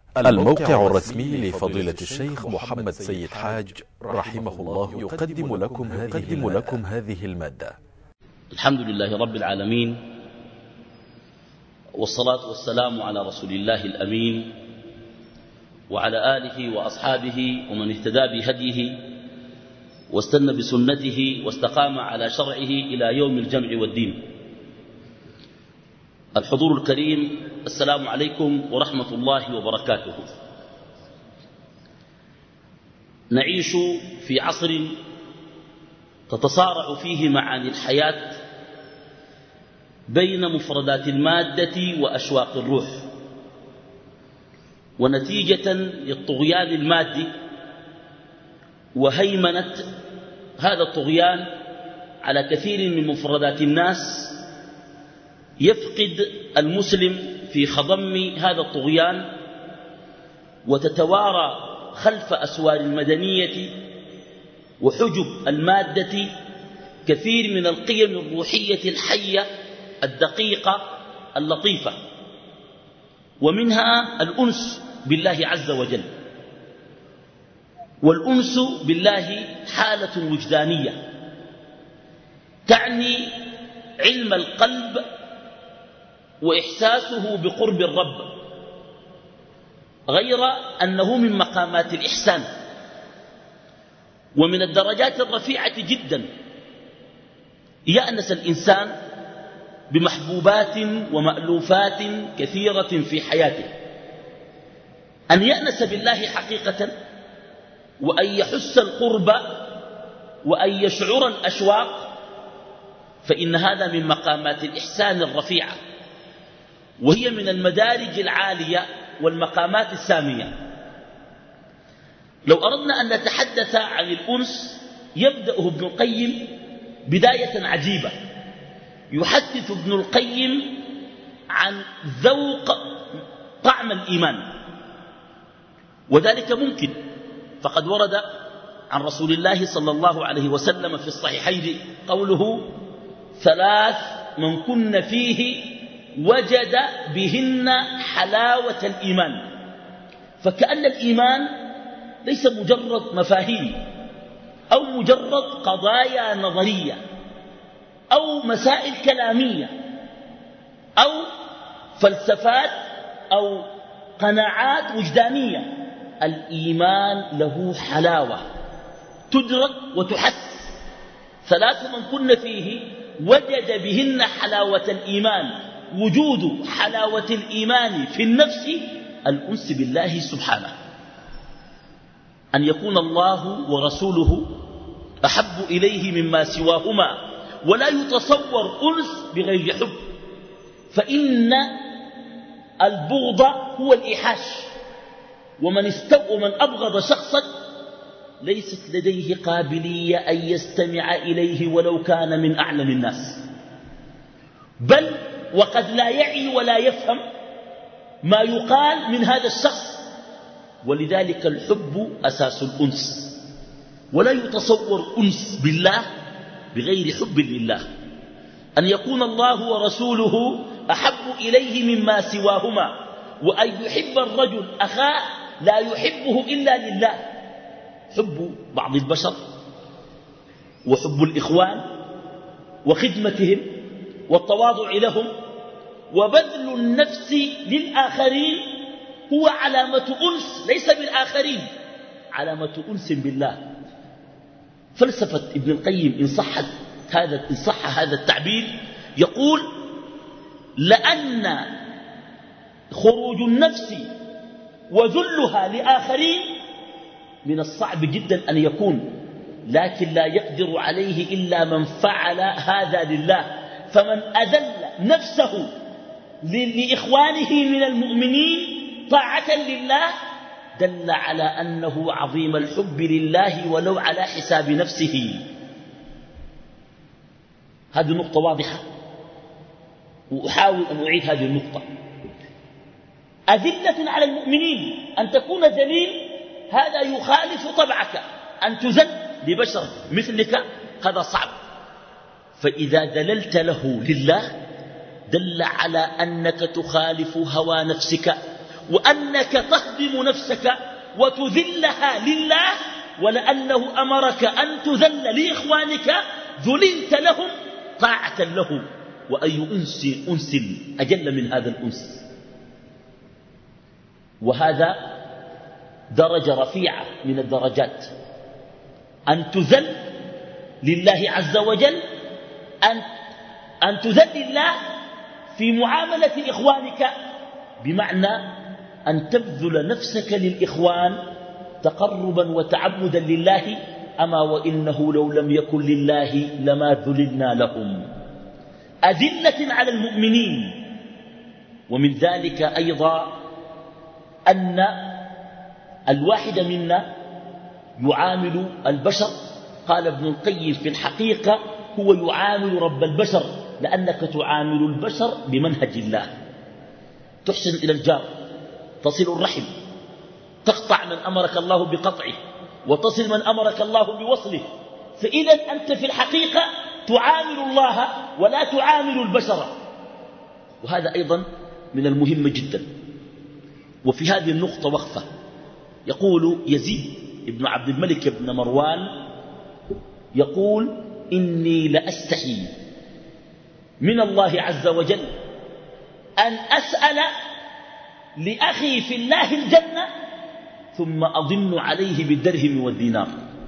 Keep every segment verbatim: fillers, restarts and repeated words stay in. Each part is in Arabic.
الموقع الرسمي لفضيلة الشيخ محمد سيد حاج رحمه الله يقدم لكم هذه, لكم هذه المادة. الحمد لله رب العالمين، والصلاة والسلام على رسول الله الأمين وعلى آله وأصحابه ومن اهتدى بهديه واستنى بسنته واستقام على شرعه إلى يوم الجمع والدين. الحضور الكريم، السلام عليكم ورحمة الله وبركاته. نعيش في عصر تتصارع فيه معاني الحياة بين مفردات المادة وأشواق الروح، ونتيجة للطغيان المادي وهيمنة هذا الطغيان على كثير من مفردات الناس، يفقد المسلم في خضم هذا الطغيان وتتوارى خلف أسوار المدنية وحجب المادة كثير من القيم الروحية الحية الدقيقة اللطيفة، ومنها الأنس بالله عز وجل. والأنس بالله حالة وجدانية تعني علم القلب وإحساسه بقرب الرب، غير أنه من مقامات الإحسان ومن الدرجات الرفيعة جدا يأنس الإنسان بمحبوبات ومألوفات كثيرة في حياته. أن يأنس بالله حقيقة، وأن يحس القرب، وأن يشعر الأشواق، فإن هذا من مقامات الإحسان الرفيعة، وهي من المدارج العالية والمقامات السامية. لو أردنا أن نتحدث عن الأنس، يبدأه ابن القيم بداية عجيبة. يحدث ابن القيم عن ذوق طعم الإيمان، وذلك ممكن، فقد ورد عن رسول الله صلى الله عليه وسلم في الصحيحين قوله: ثلاث من كن فيه وجد بهن حلاوة الإيمان. فكأن الإيمان ليس مجرد مفاهيم أو مجرد قضايا نظرية أو مسائل كلامية أو فلسفات أو قناعات وجدانية. الإيمان له حلاوة تدرك وتحس. ثلاث من كن فيه وجد بهن حلاوة الإيمان. وجود حلاوة الإيمان في النفس الأنس بالله سبحانه، أن يكون الله ورسوله أحب إليه مما سواهما، ولا يتصور أنس بغير حب، فإن البغض هو الإيحاش، ومن استو ومن أبغض شخصا ليست لديه قابلية أن يستمع إليه ولو كان من أعلم الناس، بل وقد لا يعي ولا يفهم ما يقال من هذا الشخص. ولذلك الحب أساس الأنس، ولا يتصور أنس بالله بغير حب لله. أن يكون الله ورسوله أحب إليه مما سواهما، وأن يحب الرجل أخاه لا يحبه إلا لله. حب بعض البشر وحب الإخوان وخدمتهم والتواضع لهم وبذل النفس للآخرين هو علامة أنس، ليس بالآخرين، علامة أنس بالله. فلسفة ابن القيم إن صحت هذا إن صح هذا التعبير، يقول: لأن خروج النفس وذلها لآخرين من الصعب جدا أن يكون، لكن لا يقدر عليه إلا من فعل هذا لله. فمن أذل نفسه لإخوانه من المؤمنين طاعة لله دل على أنه عظيم الحب لله ولو على حساب نفسه. هذه نقطة واضحة، وأحاول أن أعيد هذه النقطة. أذلة على المؤمنين، أن تكون ذليل، هذا يخالف طبعك. أن تذل لبشر مثلك هذا صعب. فإذا ذللت له لله دل على أنك تخالف هوى نفسك وأنك تهدم نفسك وتذلها لله، ولأنه أمرك أن تذل لإخوانك ذللت لهم طاعة له. وأي أنس أنس أجل من هذا الأنس؟ وهذا درجة رفيعة من الدرجات، أن تذل لله عز وجل، أن, أن تذل الله في معاملة إخوانك، بمعنى أن تبذل نفسك للإخوان تقربا وتعبدا لله. أما وإنه لو لم يكن لله لما ذللنا لهم، أذلة على المؤمنين. ومن ذلك أيضا أن الواحد منا يعامل البشر، قال ابن القيم في الحقيقة هو يعامل رب البشر، لأنك تعامل البشر بمنهج الله، تحسن إلى الجار، تصل الرحم، تقطع من أمرك الله بقطعه، وتصل من أمرك الله بوصله. فإذا أنت في الحقيقة تعامل الله ولا تعامل البشر، وهذا أيضا من المهم جدا. وفي هذه النقطة وقفة. يقول يزيد ابن عبد الملك بن مروان يقول: إني لأستحي من الله عز وجل أن أسأل لأخي في الله الجنة ثم أضن عليه بالدرهم والدينار.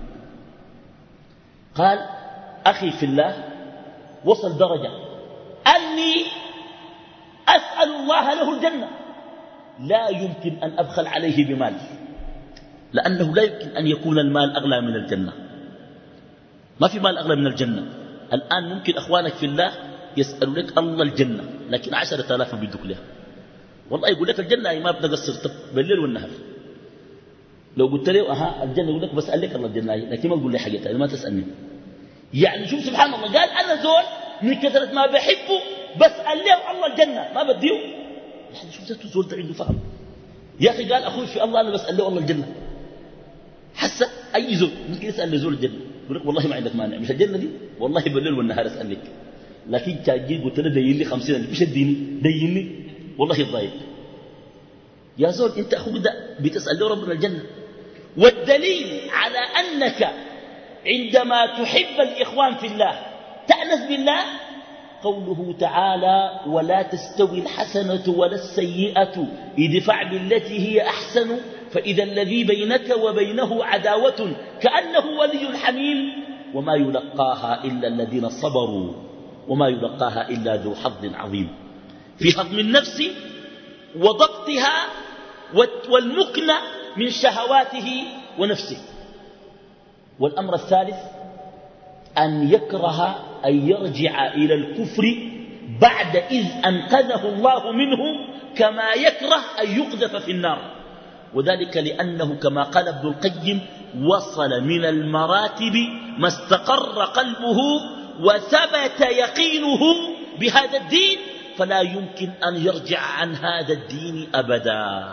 قال: أخي في الله وصل درجة أني أسأل الله له الجنة، لا يمكن أن أبخل عليه بمال، لأنه لا يمكن أن يكون المال أغلى من الجنة. ما في مال أغلى من الجنة. الآن ممكن أخوانك في الله يسألوا لك الله الجنة، لكن عشرة آلاف بدك لها. والله يقول لك الجنة ما بنقصر بالليل والنهار. لو قلت له أها الجنة يقول لك بسأل لك الله الجنة، لكن ما تقول لي حاجة ما تسألني. يعني شوف سبحان الله، قال أنا زول من كثرة ما بحبه بسأل له الله الجنة ما بديه. يعني شوف ذاته زول ده عنده فهم. يا أخي قال أخوي في الله أنا بسأل له الله الجنة. حس أي زول ممكن يسأل لزول الجنة يقول لك والله ما عندك مانع، مش الجنة دي والله بالليل والنهار أسأل لك، لكن تاجي قلت له دين لي خمسين مش اديني ديني والله يضايق. يا زول أنت أخوك ده بتسأل له ربنا الجنة. والدليل على أنك عندما تحب الإخوان في الله تأنس بالله قوله تعالى: ولا تستوي الحسنة ولا السيئة ادفع بالتي هي أحسن فإذا الذي بينك وبينه عداوة كأنه ولي حميم وما يلقاها إلا الذين صبروا وما يلقاها إلا ذو حظ عظيم. في هضم النفس وضبطها والمكنة من شهواته ونفسه. والأمر الثالث أن يكره أن يرجع إلى الكفر بعد إذ أنقذه الله منه، كما يكره أن يقذف في النار. وذلك لأنه كما قال ابن القيم: وصل من المراتب ما استقر قلبه وثبت يقينه بهذا الدين، فلا يمكن أن يرجع عن هذا الدين أبدا.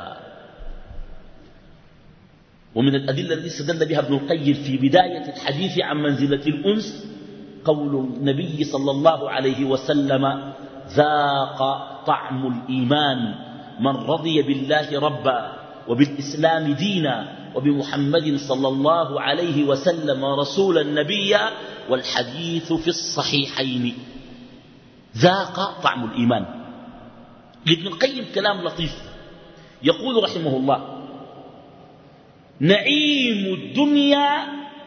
ومن الأدلة التي استدل بها ابن القيم في بداية الحديث عن منزلة الأنس قول النبي صلى الله عليه وسلم: ذاق طعم الإيمان من رضي بالله ربا وبالإسلام دينا وبمحمد صلى الله عليه وسلم رسولا نبيا، والحديث في الصحيحين. ذاق طعم الإيمان. لابن القيم كلام لطيف، يقول رحمه الله: نعيم الدنيا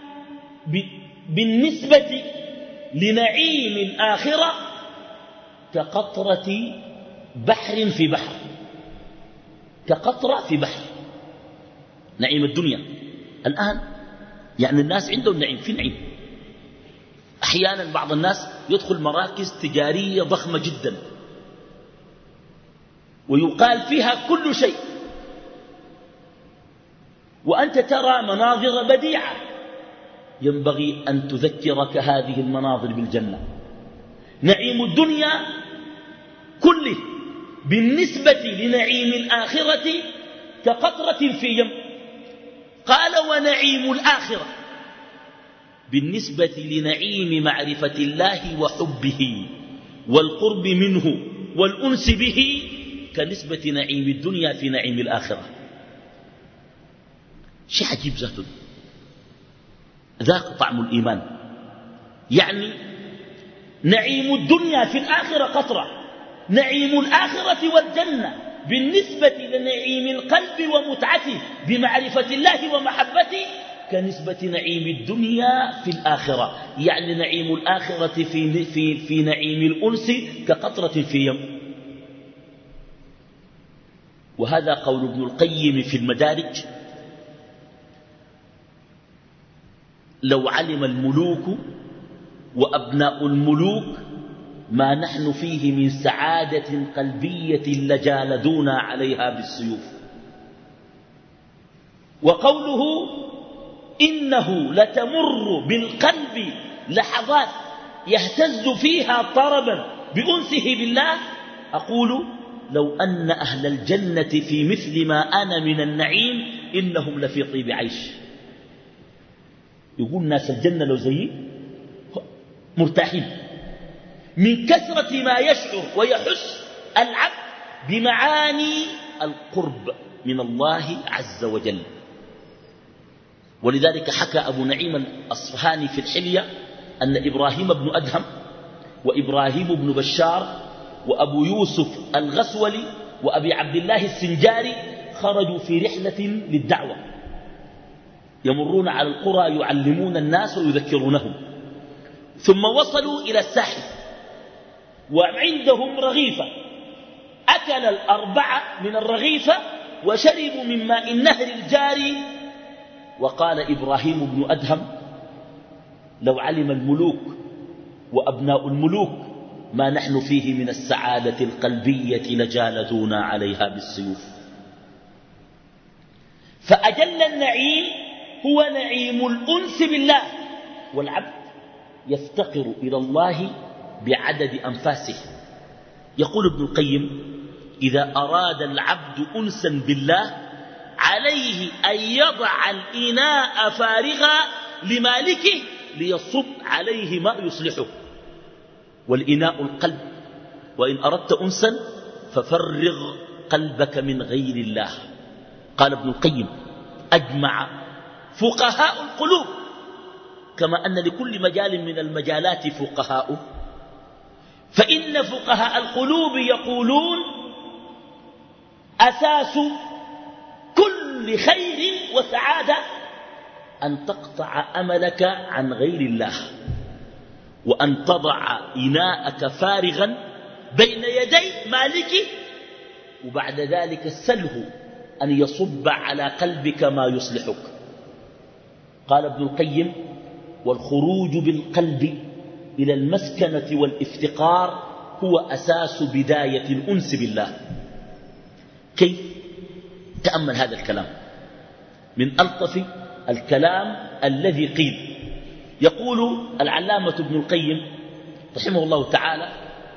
بالنسبة لنعيم الآخرة كقطرة بحر في بحر، كقطرة في بحر. نعيم الدنيا الآن يعني الناس عندهم نعيم في نعيم. أحيانا بعض الناس يدخل مراكز تجارية ضخمة جدا ويقال فيها كل شيء، وأنت ترى مناظر بديعة، ينبغي أن تذكرك هذه المناظر بالجنة. نعيم الدنيا كله بالنسبة لنعيم الآخرة كقطرة في يم. قال: ونعيم الآخرة بالنسبة لنعيم معرفة الله وحبه والقرب منه والأنس به كنسبة نعيم الدنيا في نعيم الآخرة. شيء عجيب ذاته، ذاك طعم الإيمان. يعني نعيم الدنيا في الآخرة قطرة، نعيم الآخرة والجنة بالنسبة لنعيم القلب ومتعته بمعرفة الله ومحبته كنسبة نعيم الدنيا في الآخرة. يعني نعيم الآخرة في, في, في نعيم الأنس كقطرة في يم. وهذا قول ابن القيم في المدارج: لو علم الملوك وأبناء الملوك ما نحن فيه من سعادة قلبية لجالدونا عليها بالسيوف. وقوله: إنه لتمر بالقلب لحظات يهتز فيها طربا بأنسه بالله. أقول: لو أن أهل الجنة في مثل ما أنا من النعيم إنهم لفي طيب عيش. يقول ناس الجنة لو زيي مرتاحين من كثرة ما يشعر ويحس العبد بمعاني القرب من الله عز وجل. ولذلك حكى أبو نعيم الأصفهاني في الحلية أن إبراهيم بن أدهم وإبراهيم بن بشار وأبو يوسف الغسولي وأبي عبد الله السنجاري خرجوا في رحلة للدعوة، يمرون على القرى يعلمون الناس ويذكرونهم، ثم وصلوا إلى الساحل وعندهم رغيفة، أكل الأربعة من الرغيفة وشربوا من ماء النهر الجاري. وقال إبراهيم بن أدهم: لو علم الملوك وأبناء الملوك ما نحن فيه من السعادة القلبية لجالدونا عليها بالسيوف. فأجل النعيم هو نعيم الأنس بالله، والعبد يفتقر إلى الله بعدد أنفاسه. يقول ابن القيم: إذا أراد العبد أنسا بالله عليه أن يضع الإناء فارغا لمالكه ليصب عليه ما يصلحه، والإناء القلب، وإن أردت أنسا ففرغ قلبك من غير الله. قال ابن القيم: أجمع فقهاء القلوب، كما أن لكل مجال من المجالات فقهاء، فإن فقهاء القلوب يقولون: أساس كل خير وسعادة أن تقطع أملك عن غير الله، وأن تضع إناءك فارغا بين يدي مالكه، وبعد ذلك سله أن يصب على قلبك ما يصلحك. قال ابن القيم: والخروج بالقلب إلى المسكنة والافتقار هو أساس بداية الأنس بالله. كيف؟ تأمل هذا الكلام من ألطف الكلام الذي قيل. يقول العلامة ابن القيم رحمه الله تعالى: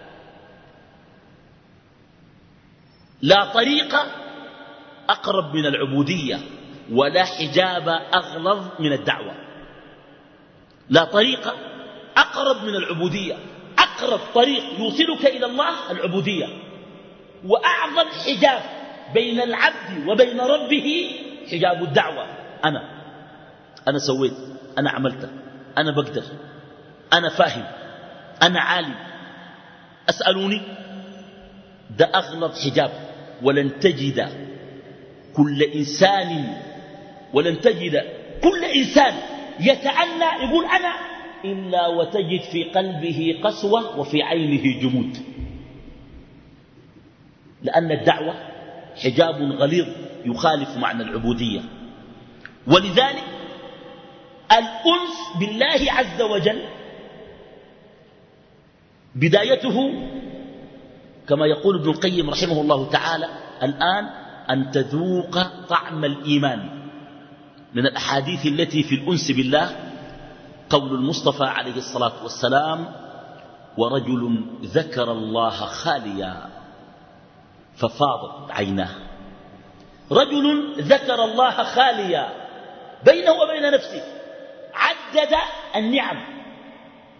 لا طريق أقرب من العبودية ولا حجاب أغلظ من الدعوة. لا طريق أقرب من العبودية، أقرب طريق يوصلك إلى الله العبودية، وأعظم حجاب بين العبد وبين ربه حجاب الدعوة. أنا أنا سويت، أنا عملت، أنا بقدر، أنا فاهم، أنا عالم، أسألوني. ده أغلظ حجاب. ولن تجد كل إنسان ولن تجد كل إنسان يتأنى يقول أنا إلا وتجد في قلبه قسوة وفي عينه جمود، لأن الدعوة حجاب غليظ يخالف معنى العبودية. ولذلك الأنس بالله عز وجل بدايته كما يقول ابن القيم رحمه الله تعالى الآن أن تذوق طعم الإيمان. من الأحاديث التي في الأنس بالله قول المصطفى عليه الصلاة والسلام: ورجل ذكر الله خاليا ففاضت عيناه. رجل ذكر الله خاليا بينه وبين نفسه، عدد النعم.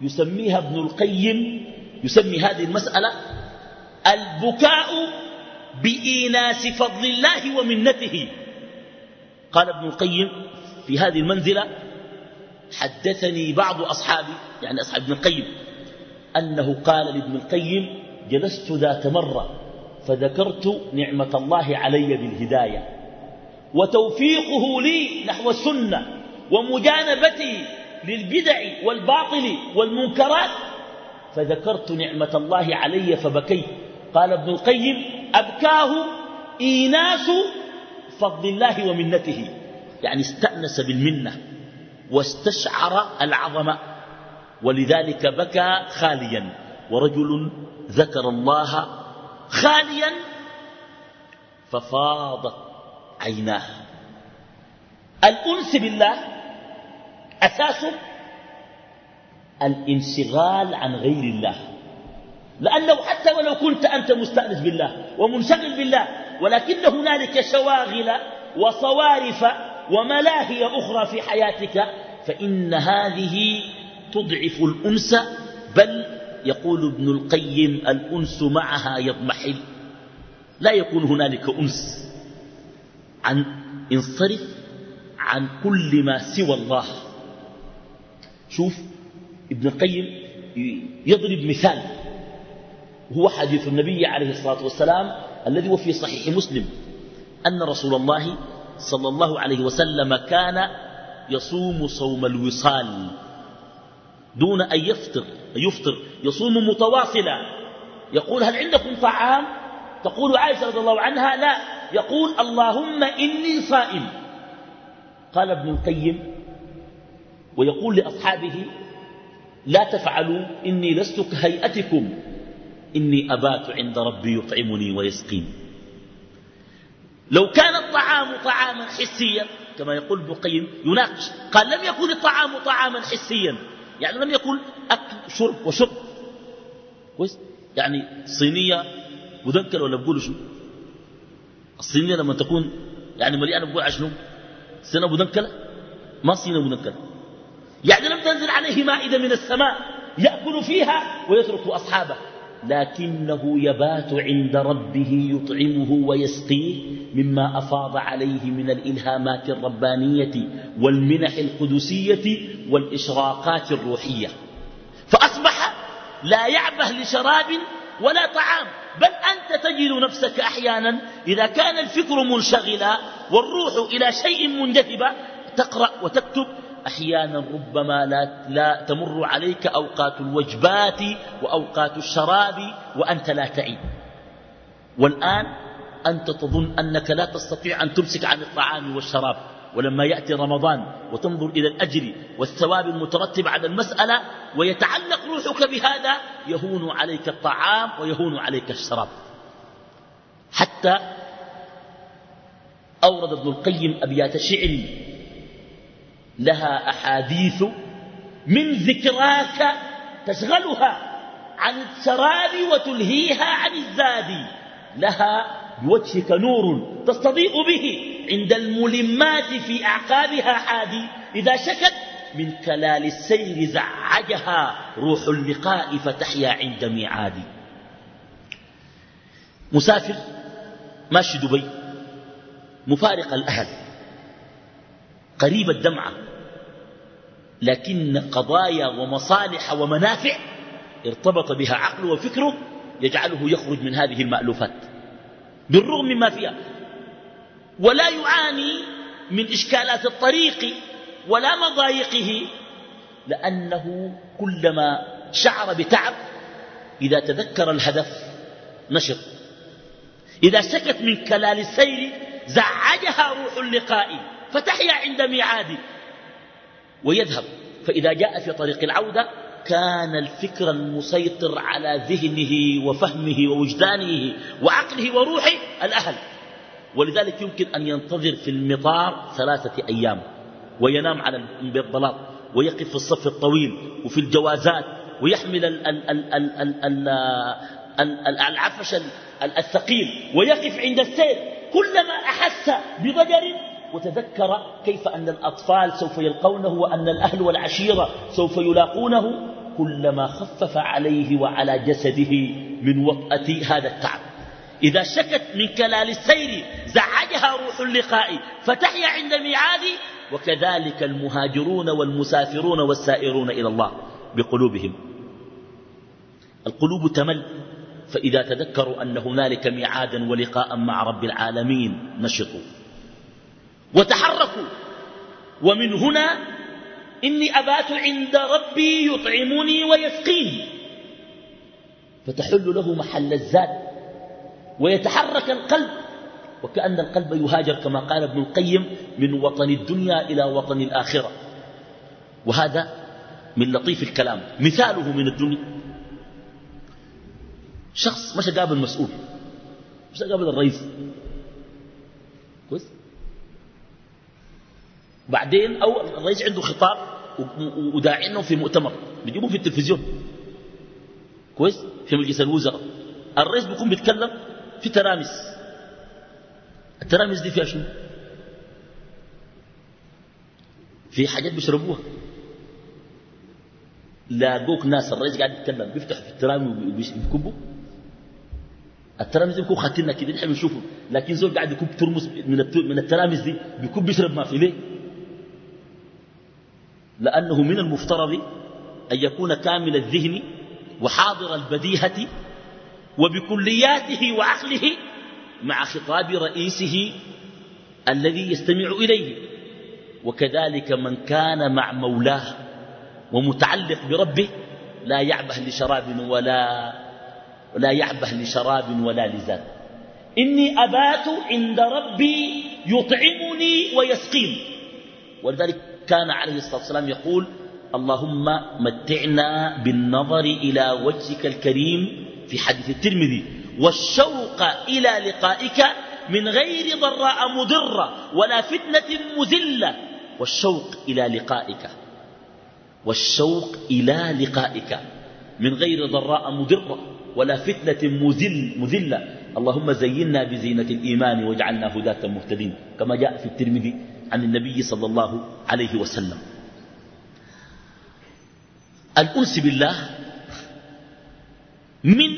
يسميها ابن القيم، يسمي هذه المسألة البكاء بإيناس فضل الله ومنته. قال ابن القيم في هذه المنزلة: حدثني بعض أصحابي، يعني أصحاب ابن القيم، أنه قال لابن القيم: جلست ذات مرة فذكرت نعمة الله علي بالهداية وتوفيقه لي نحو السنة ومجانبتي للبدع والباطل والمنكرات، فذكرت نعمة الله علي فبكيت. قال ابن القيم: أبكاه إيناس فضل الله ومنته، يعني استأنس بالمنة واستشعر العظمة، ولذلك بكى خاليا. ورجل ذكر الله خاليا ففاضت عيناه. الأنس بالله أساسه الانشغال عن غير الله، لأنه حتى ولو كنت أنت مستأنس بالله ومنشغل بالله، ولكن هنالك شواغل وصوارف وملاهي أخرى في حياتك، فإن هذه تضعف الأنس. بل يقول ابن القيم: الأنس معها يضمحل، لا يكون هنالك أنس. عن انصرف عن كل ما سوى الله. شوف ابن القيم يضرب مثال، هو حديث النبي عليه الصلاة والسلام الذي هو في صحيح مسلم، أن رسول الله صلى الله عليه وسلم كان يصوم صوم الوصال دون أن يفطر, يفطر يصوم متواصلا. يقول: هل عندكم طعام؟ تقول عائشة رضي الله عنها: لا. يقول: اللهم إني صائم. قال ابن القيم ويقول لأصحابه: لا تفعلوا، إني لست كهيئتكم، إني أبات عند ربي يطعمني ويسقين. لو كان الطعام طعاما حسيا كما يقول ابن القيم يناقش، قال: لم يكن الطعام طعاما حسيا، يعني لم يكن أكل شرب وشرب كويس، يعني صينية مدنكل ولا بقولوا شنو؟ الصينية لما تكون يعني مليانة بقول عشنو؟ صينية مدنكلة؟ ما صينية مدنكلة، يعني لم تنزل عليه مائدة من السماء يأكل فيها ويترك أصحابه، لكنه يبات عند ربه يطعمه ويسقيه مما أفاض عليه من الإلهامات الربانية والمنح القدسية والإشراقات الروحية. فأصبح لا يعبه لشراب ولا طعام، بل أنت تجد نفسك أحيانا إذا كان الفكر منشغلا والروح إلى شيء منجذبة تقرأ وتكتب، أحيانا ربما لا, لا تمر عليك أوقات الوجبات وأوقات الشراب وأنت لا تعي. والآن أنت تظن أنك لا تستطيع أن تمسك عن الطعام والشراب، ولما يأتي رمضان وتنظر إلى الأجر والثواب المترتب على المسألة ويتعلق روحك بهذا، يهون عليك الطعام ويهون عليك الشراب. حتى أورد ابن القيم أبيات شعر لها أحاديث من ذكراك تشغلها عن الشراب وتلهيها عن الزاد، لها بوجهك نور تستضيء به عند الملمات في أعقابها حادي، إذا شكت من كلال السير زعجها روح اللقاء فتحيا عند ميعاد. مسافر ماشي دبي مفارق الأهل قريب الدمعة، لكن قضايا ومصالح ومنافع ارتبط بها عقله وفكره يجعله يخرج من هذه المألوفات بالرغم مما فيها، ولا يعاني من إشكالات الطريق ولا مضايقه، لأنه كلما شعر بتعب إذا تذكر الهدف نشط، إذا سكت من كلال السير زعجها روح اللقاء فتحيا عند ميعاد ويذهب. فإذا جاء في طريق العودة كان الفكر المسيطر على ذهنه وفهمه ووجدانه وعقله وروحه الأهل، ولذلك يمكن أن ينتظر في المطار ثلاثة أيام وينام على البلاط ويقف في الصف الطويل وفي الجوازات ويحمل ال ال ال ال ال ال العفش الثقيل ويقف عند السير، كلما أحس بضجر وتذكر كيف أن الأطفال سوف يلقونه وأن الأهل والعشيرة سوف يلاقونه، كلما خفف عليه وعلى جسده من وطأة هذا التعب. إذا شكت من كلال السير زعجها روح اللقاء فتحيا عند ميعاد. وكذلك المهاجرون والمسافرون والسائرون إلى الله بقلوبهم. القلوب تمل، فإذا تذكروا أن هنالك ميعادا ولقاء مع رب العالمين نشطوا وتحركوا. ومن هنا إني أبات عند ربي يطعمني ويسقيني، فتحل له محل الزاد ويتحرك القلب، وكأن القلب يهاجر كما قال ابن القيم من وطن الدنيا إلى وطن الآخرة. وهذا من لطيف الكلام. مثاله من الدنيا، شخص مش قابل مسؤول، مش قابل الرئيس، كويس، بعدين أو الرئيس عنده خطاب وداعينه في مؤتمر بيجيبوه في التلفزيون، كويس، في مجلس الوزراء، الرئيس بيكون بيتكلم في ترامس. الترامس دي فيها شنو؟ في حاجات بيشربوها. لاقوك ناس الرئيس قاعد يتكلم بيفتحوا في الترامس وبيكبوا. الترامس دي بيكون خاتلنا كده نحن بنشوفه، لكن زول قاعد يكب ترمس من الترامس دي بيكون بيشرب ما في ليه؟ لأنه من المفترض أن يكون كامل الذهن وحاضر البديهة وبكلياته وعقله مع خطاب رئيسه الذي يستمع إليه. وكذلك من كان مع مولاه ومتعلق بربه لا يعبه لشراب ولا ولا يعبه لشراب ولا لزاد. إني أبات عند ربي يطعمني ويسقيني. ولذلك كان عليه الصلاة والسلام يقول اللهم متعنا بالنظر إلى وجهك الكريم في حديث الترمذي، والشوق إلى لقائك من غير ضراء مضرة ولا فتنة مذلة. والشوق إلى لقائك، والشوق إلى لقائك من غير ضراء مضرة ولا فتنة مذل مذلة. اللهم زينا بزينة الإيمان واجعلنا هداة مهتدين، كما جاء في الترمذي عن النبي صلى الله عليه وسلم. الأنس بالله من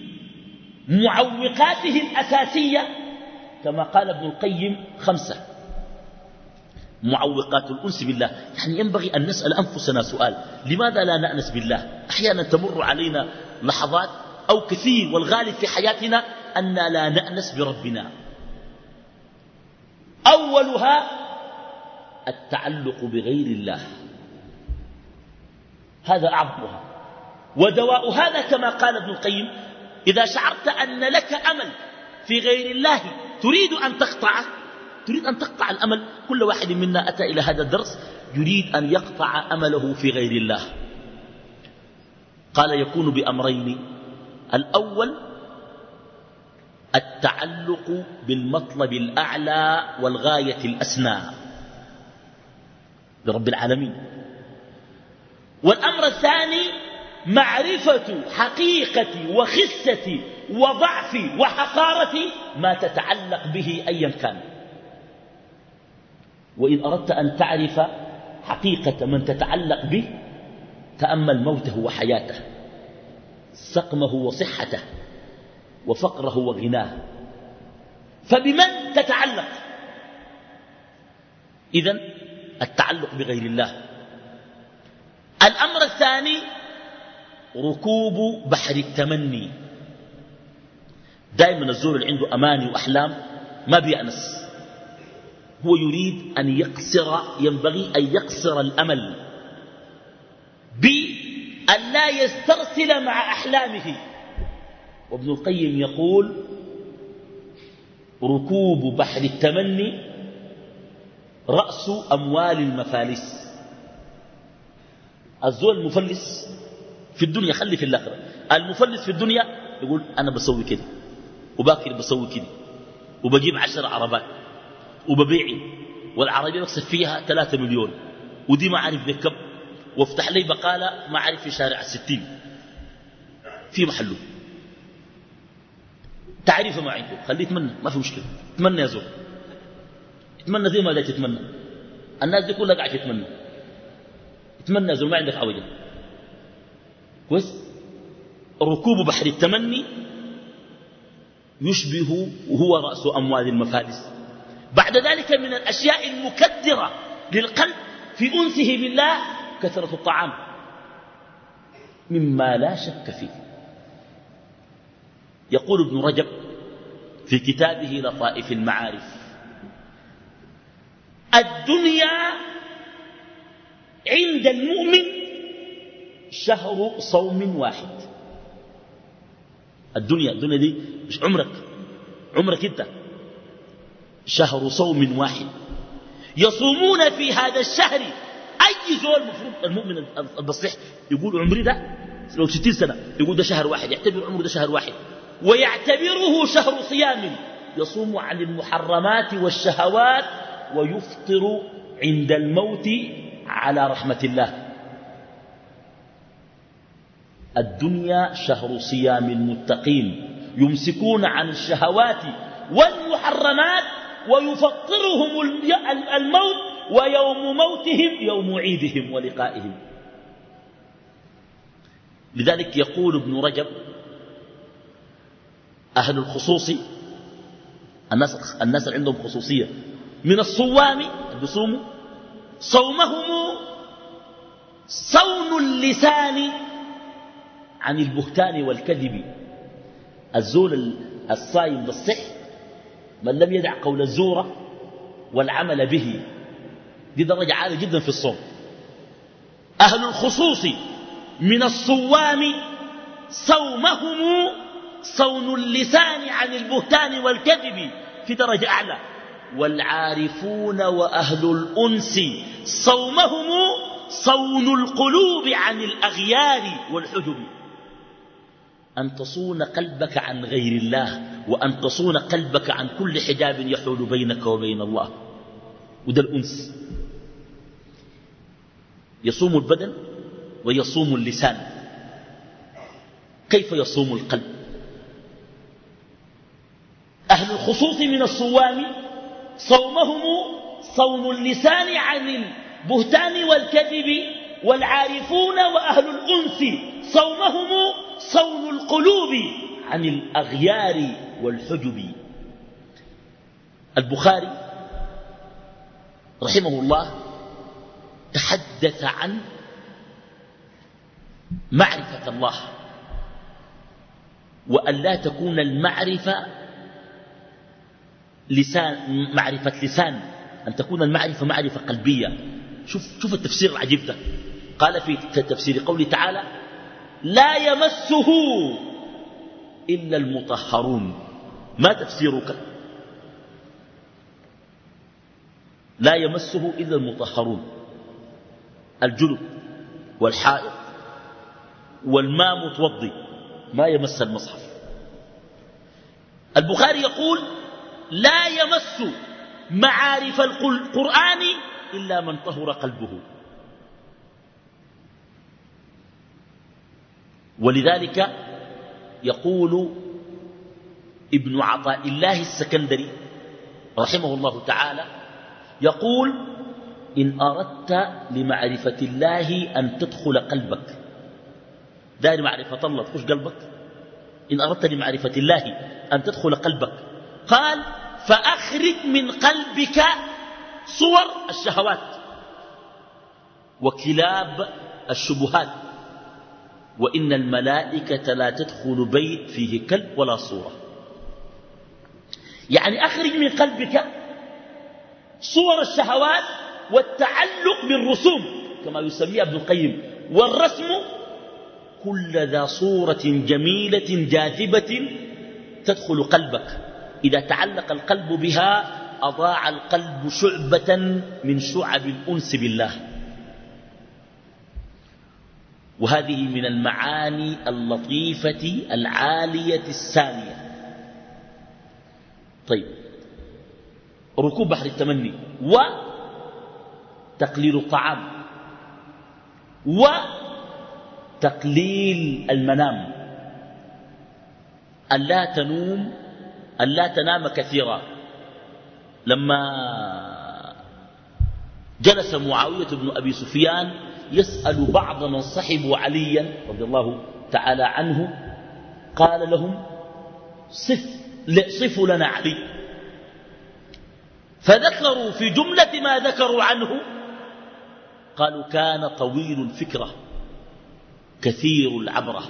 معوقاته الأساسية كما قال ابن القيم خمسة. معوقات الأنس بالله، يعني ينبغي أن نسأل أنفسنا سؤال: لماذا لا نأنس بالله؟ أحيانا تمر علينا لحظات أو كثير والغالب في حياتنا أن لا نأنس بربنا. أولها التعلق بغير الله، هذا أعظمها. ودواء هذا كما قال ابن القيم: إذا شعرت أن لك أمل في غير الله تريد أن تقطعه، تريد أن تقطع الأمل. كل واحد منا أتى إلى هذا الدرس يريد أن يقطع أمله في غير الله. قال يكون بأمرين: الأول التعلق بالمطلب الأعلى والغاية الأسنى برب العالمين. والأمر الثاني معرفة حقيقة وخسة وضعف وحقارة ما تتعلق به أيا كان. وإن أردت أن تعرف حقيقة من تتعلق به تأمل موته وحياته، سقمه وصحته، وفقره وغناه. فبمن تتعلق؟ إذن التعلق بغير الله. الأمر الثاني ركوب بحر التمني. دائما الزول اللي عنده أماني وأحلام ما بيأنس، هو يريد أن يقصر، ينبغي أن يقصر الأمل بأن لا يسترسل مع أحلامه. وابن القيم يقول: ركوب بحر التمني رأس أموال المفالس. الزول المفلس في الدنيا، خلي في الآخرة، المفلس في الدنيا يقول أنا بسوي كده وباكر بسوي كده وبجيب عشر عربات وببيع، والعربية بكسب فيها ثلاثة مليون، ودي ما عارف بكم، وافتح لي بقالة ما عارف في شارع الستين في محله. تعريفه ما عنده، خليه يتمنى، ما في مشكلة، تمنى يا زول، تتمنى زي ما ذا تتمنى. الناس دي كلها قاعدة تتمنى، تتمنى يا زول، ما عندك عوجة. كويس. ركوب بحر التمني يشبه وهو رأس أموال المفالس. بعد ذلك من الأشياء المكدرة للقلب في أنسه بالله كثرة الطعام، مما لا شك فيه. يقول ابن رجب في كتابه لطائف المعارف: الدنيا عند المؤمن شهر صوم واحد. الدنيا الدنيا دي مش عمرك، عمرك انت، شهر صوم واحد يصومون في هذا الشهر. أي زول المفروض المؤمن البصيح يقول عمري ده لو ستين سنة يقول ده شهر واحد، يعتبر عمره ده شهر واحد، ويعتبره شهر صيام يصوم عن المحرمات والشهوات ويفطر عند الموت على رحمة الله. الدنيا شهر صيام المتقين يمسكون عن الشهوات والمحرمات ويفطرهم الموت، ويوم موتهم يوم عيدهم ولقائهم. لذلك يقول ابن رجب: أهل الخصوص، الناس, الناس اللي عندهم خصوصية من الصوام بصوموا صومهم صون اللسان عن البهتان والكذب. الزول الصايم بالصح من لم يدع قول الزور والعمل به، دي درجة عالية جدا في الصوم. أهل الخصوص من الصوام صومهم صون اللسان عن البهتان والكذب، في درجة أعلى. والعارفون وأهل الأنس صومهم صون القلوب عن الأغيار والحجب. أن تصون قلبك عن غير الله، وأن تصون قلبك عن كل حجاب يحول بينك وبين الله، وده الأنس. يصوم البدن ويصوم اللسان. كيف يصوم القلب؟ أهل الخصوص من الصوام صومهم صون اللسان عن البهتان والكذب، والعارفون وأهل الأنس صومهم صون القلوب عن الأغيار والحجب. البخاري رحمه الله تحدث عن معرفة الله، وأن لا تكون المعرفة لسان، معرفة لسان، أن تكون المعرفة معرفة قلبية. شوف, شوف التفسير العجيب ده. قال في تفسير قوله تعالى: لا يمسه إلا المطهرون. ما تفسيرك؟ لا يمسه إلا المطهرون، الجنب والحائط والماء متوضي ما يمس المصحف. البخاري يقول: لا يمس معارف القرآن إلا من طهر قلبه. ولذلك يقول ابن عطاء الله السكندري رحمه الله تعالى، يقول: إن أردت لمعرفة الله أن تدخل قلبك، دار معرفة الله تخش قلبك، إن أردت لمعرفة الله أن تدخل قلبك، قال: فأخرج من قلبك صور الشهوات وكلاب الشبهات، وإن الملائكة لا تدخل بيت فيه كلب ولا صورة. يعني أخرج من قلبك صور الشهوات والتعلق بالرسوم كما يسميها ابن القيم، والرسم كل ذا صورة جميلة جاذبة تدخل قلبك، إذا تعلق القلب بها أضاع القلب شعبة من شعب الأنس بالله. وهذه من المعاني اللطيفة العالية السامية. طيب، ركوب بحر التمني، وتقليل الطعام، وتقليل المنام، ألا تنوم، ألا تنام كثيرا. لما جلس معاوية بن أبي سفيان يسأل بعض من صحبوا عليا رضي الله تعالى عنه، قال لهم: صف صفوا لنا علي. فذكروا في جملة ما ذكروا عنه قالوا كان طويل الفكرة كثير العبرة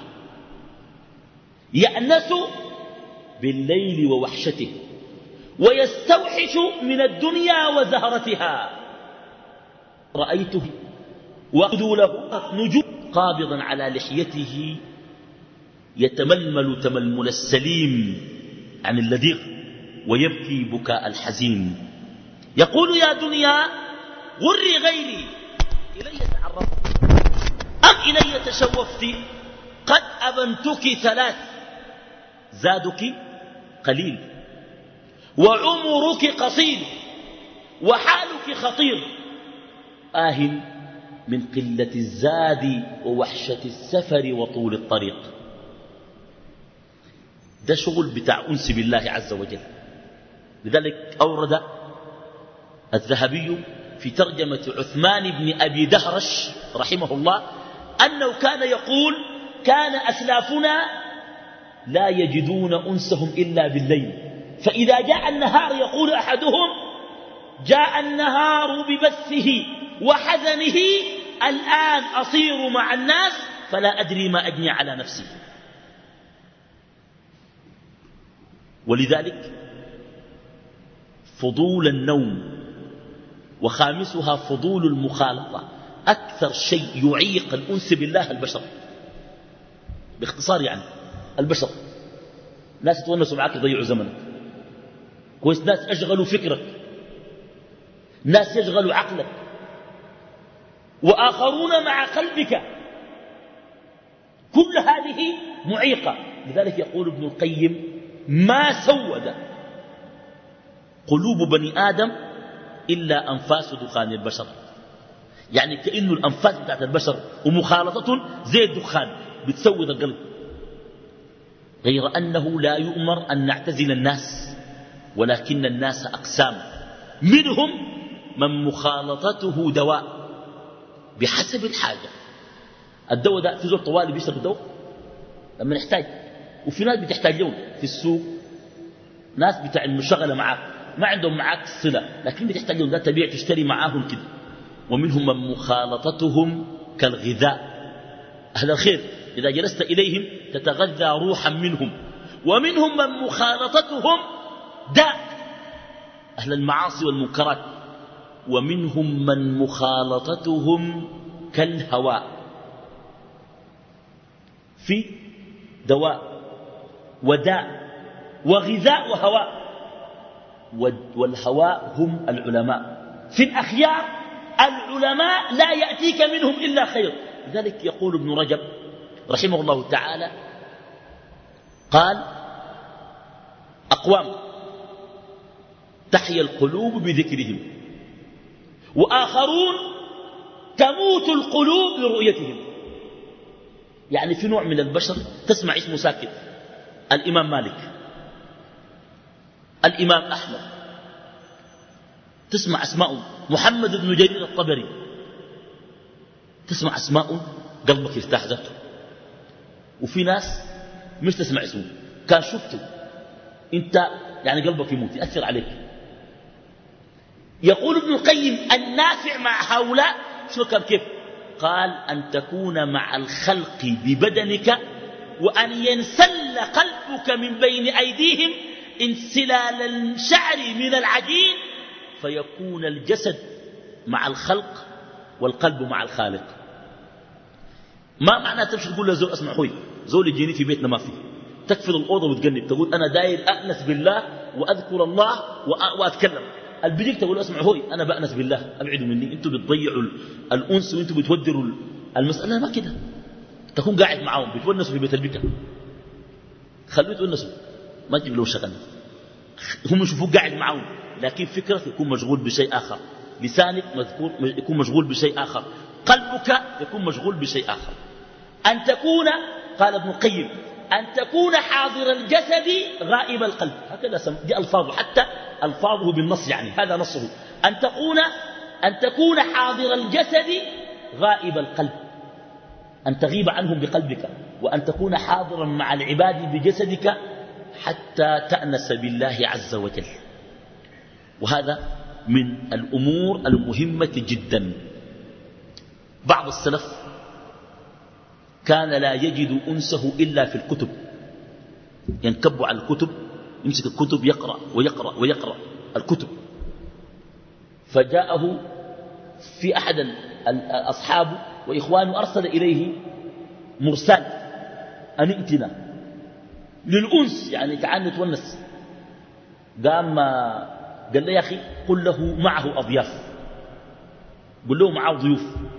يأنس بالليل ووحشته ويستوحش من الدنيا وزهرتها. رأيته وأخذوا له نجوم قابضا على لحيته يتململ تململ السليم عن اللذيغ ويبكي بكاء الحزين. يقول يا دنيا غري غيري إلي تعرفت أم إلي تشوفت قد أبنتك ثلاث زادك قليل وعمرك قصير وحالك خطير آه من قلة الزاد ووحشة السفر وطول الطريق. ده شغل بتاع أنس بالله عز وجل. لذلك أورد الذهبي في ترجمة عثمان بن أبي دهرش رحمه الله أنه كان يقول كان أسلافنا لا يجدون أنسهم إلا بالليل، فإذا جاء النهار يقول أحدهم جاء النهار ببثه وحزنه الآن أصير مع الناس فلا أدري ما أجني على نفسي. ولذلك فضول النوم وخامسها فضول المخالطة أكثر شيء يعيق الأنس بالله البشر. باختصار يعني البشر ناس يتونسوا معك يضيعوا زمنك كويس، ناس أشغلوا فكرك، ناس يشغلوا عقلك، وآخرون مع قلبك. كل هذه معيقة. لذلك يقول ابن القيم ما سود قلوب بني آدم إلا أنفاس دخان البشر. يعني كأن الأنفاس بتاعت البشر ومخالطة زي الدخان بتسود القلب. غير أنه لا يؤمر أن نعتزل الناس، ولكن الناس أقسام، منهم من مخالطته دواء بحسب الحاجة. الدواء ده في زور طوالي بيشرب الدواء لما نحتاج، وفي ناس بتحتاج لهم في السوق، ناس بتاع المشغلة معاك ما عندهم معاك صلة لكن بتحتاج لهم، ده تبيع تشتري معاهم كده. ومنهم من مخالطتهم كالغذاء، أهل الخير إذا جلست إليهم تتغذى روحا منهم. ومنهم من مخالطتهم داء، أهل المعاصي والمنكرات. ومنهم من مخالطتهم كالهواء، في دواء وداء وغذاء وهواء. والهواء هم العلماء. في الأخيار العلماء لا يأتيك منهم إلا خير. لذلك يقول ابن رجب رحمه الله تعالى قال أقوام تحيا القلوب بذكرهم، وآخرون تموت القلوب برؤيتهم. يعني في نوع من البشر تسمع اسمه ساكت، الإمام مالك، الإمام أحمد، تسمع أسماء محمد بن جرير الطبري، تسمع أسماء قلبك يرتاح ذاته. وفي ناس مش تسمع اسمه كان شفته انت يعني قلبك يموت يأثر عليك. يقول ابن القيم النافع مع هؤلاء شو كان كيف؟ قال أن تكون مع الخلق ببدنك وأن ينسل قلبك من بين أيديهم انسلال الشعر من العجين، فيكون الجسد مع الخلق والقلب مع الخالق. ما معنى تمشي تقول له زول اسمع خوي زول يجيني في بيتنا ما فيه، تكفل الأوضة وتقنب تقول أنا داير أأنس بالله وأذكر الله وأتكلم. البيجيك تقول اسمع هوي أنا بأنس بالله أبعدوا مني، أنتوا بتضيعوا الأنس وأنتوا بتودروا المسألة. ما كده، تكون قاعد معاهم بتونسوا في بيت البكا، خلوه يتونسوا ما تجيب له شغل، هم يشوفوك قاعد معاهم لكن فكرك يكون مشغول بشيء آخر، لسانك مذكور يكون مشغول بشيء آخر، قلبك يكون مشغول بشيء آخر. أن تكون قال ابن القيم أن تكون حاضر الجسد غائب القلب، هكذا سم... دي ألفاظه، حتى ألفاظه بالنص يعني هذا نصه. أن تكون أن تكون حاضر الجسد غائب القلب، أن تغيب عنهم بقلبك، وأن تكون حاضرا مع العباد بجسدك حتى تأنس بالله عز وجل. وهذا من الأمور المهمة جدا. بعض السلف كان لا يجد أنسه إلا في الكتب، ينكب على الكتب، يمسك الكتب يقرأ ويقرأ ويقرأ الكتب. فجاءه في أحد أصحابه وإخوانه أرسل إليه مرسال أن ائتنا للأنس، يعني تعال نتونس. قام قال لي يا أخي قل له معه أضياف، قل له معه ضيوف.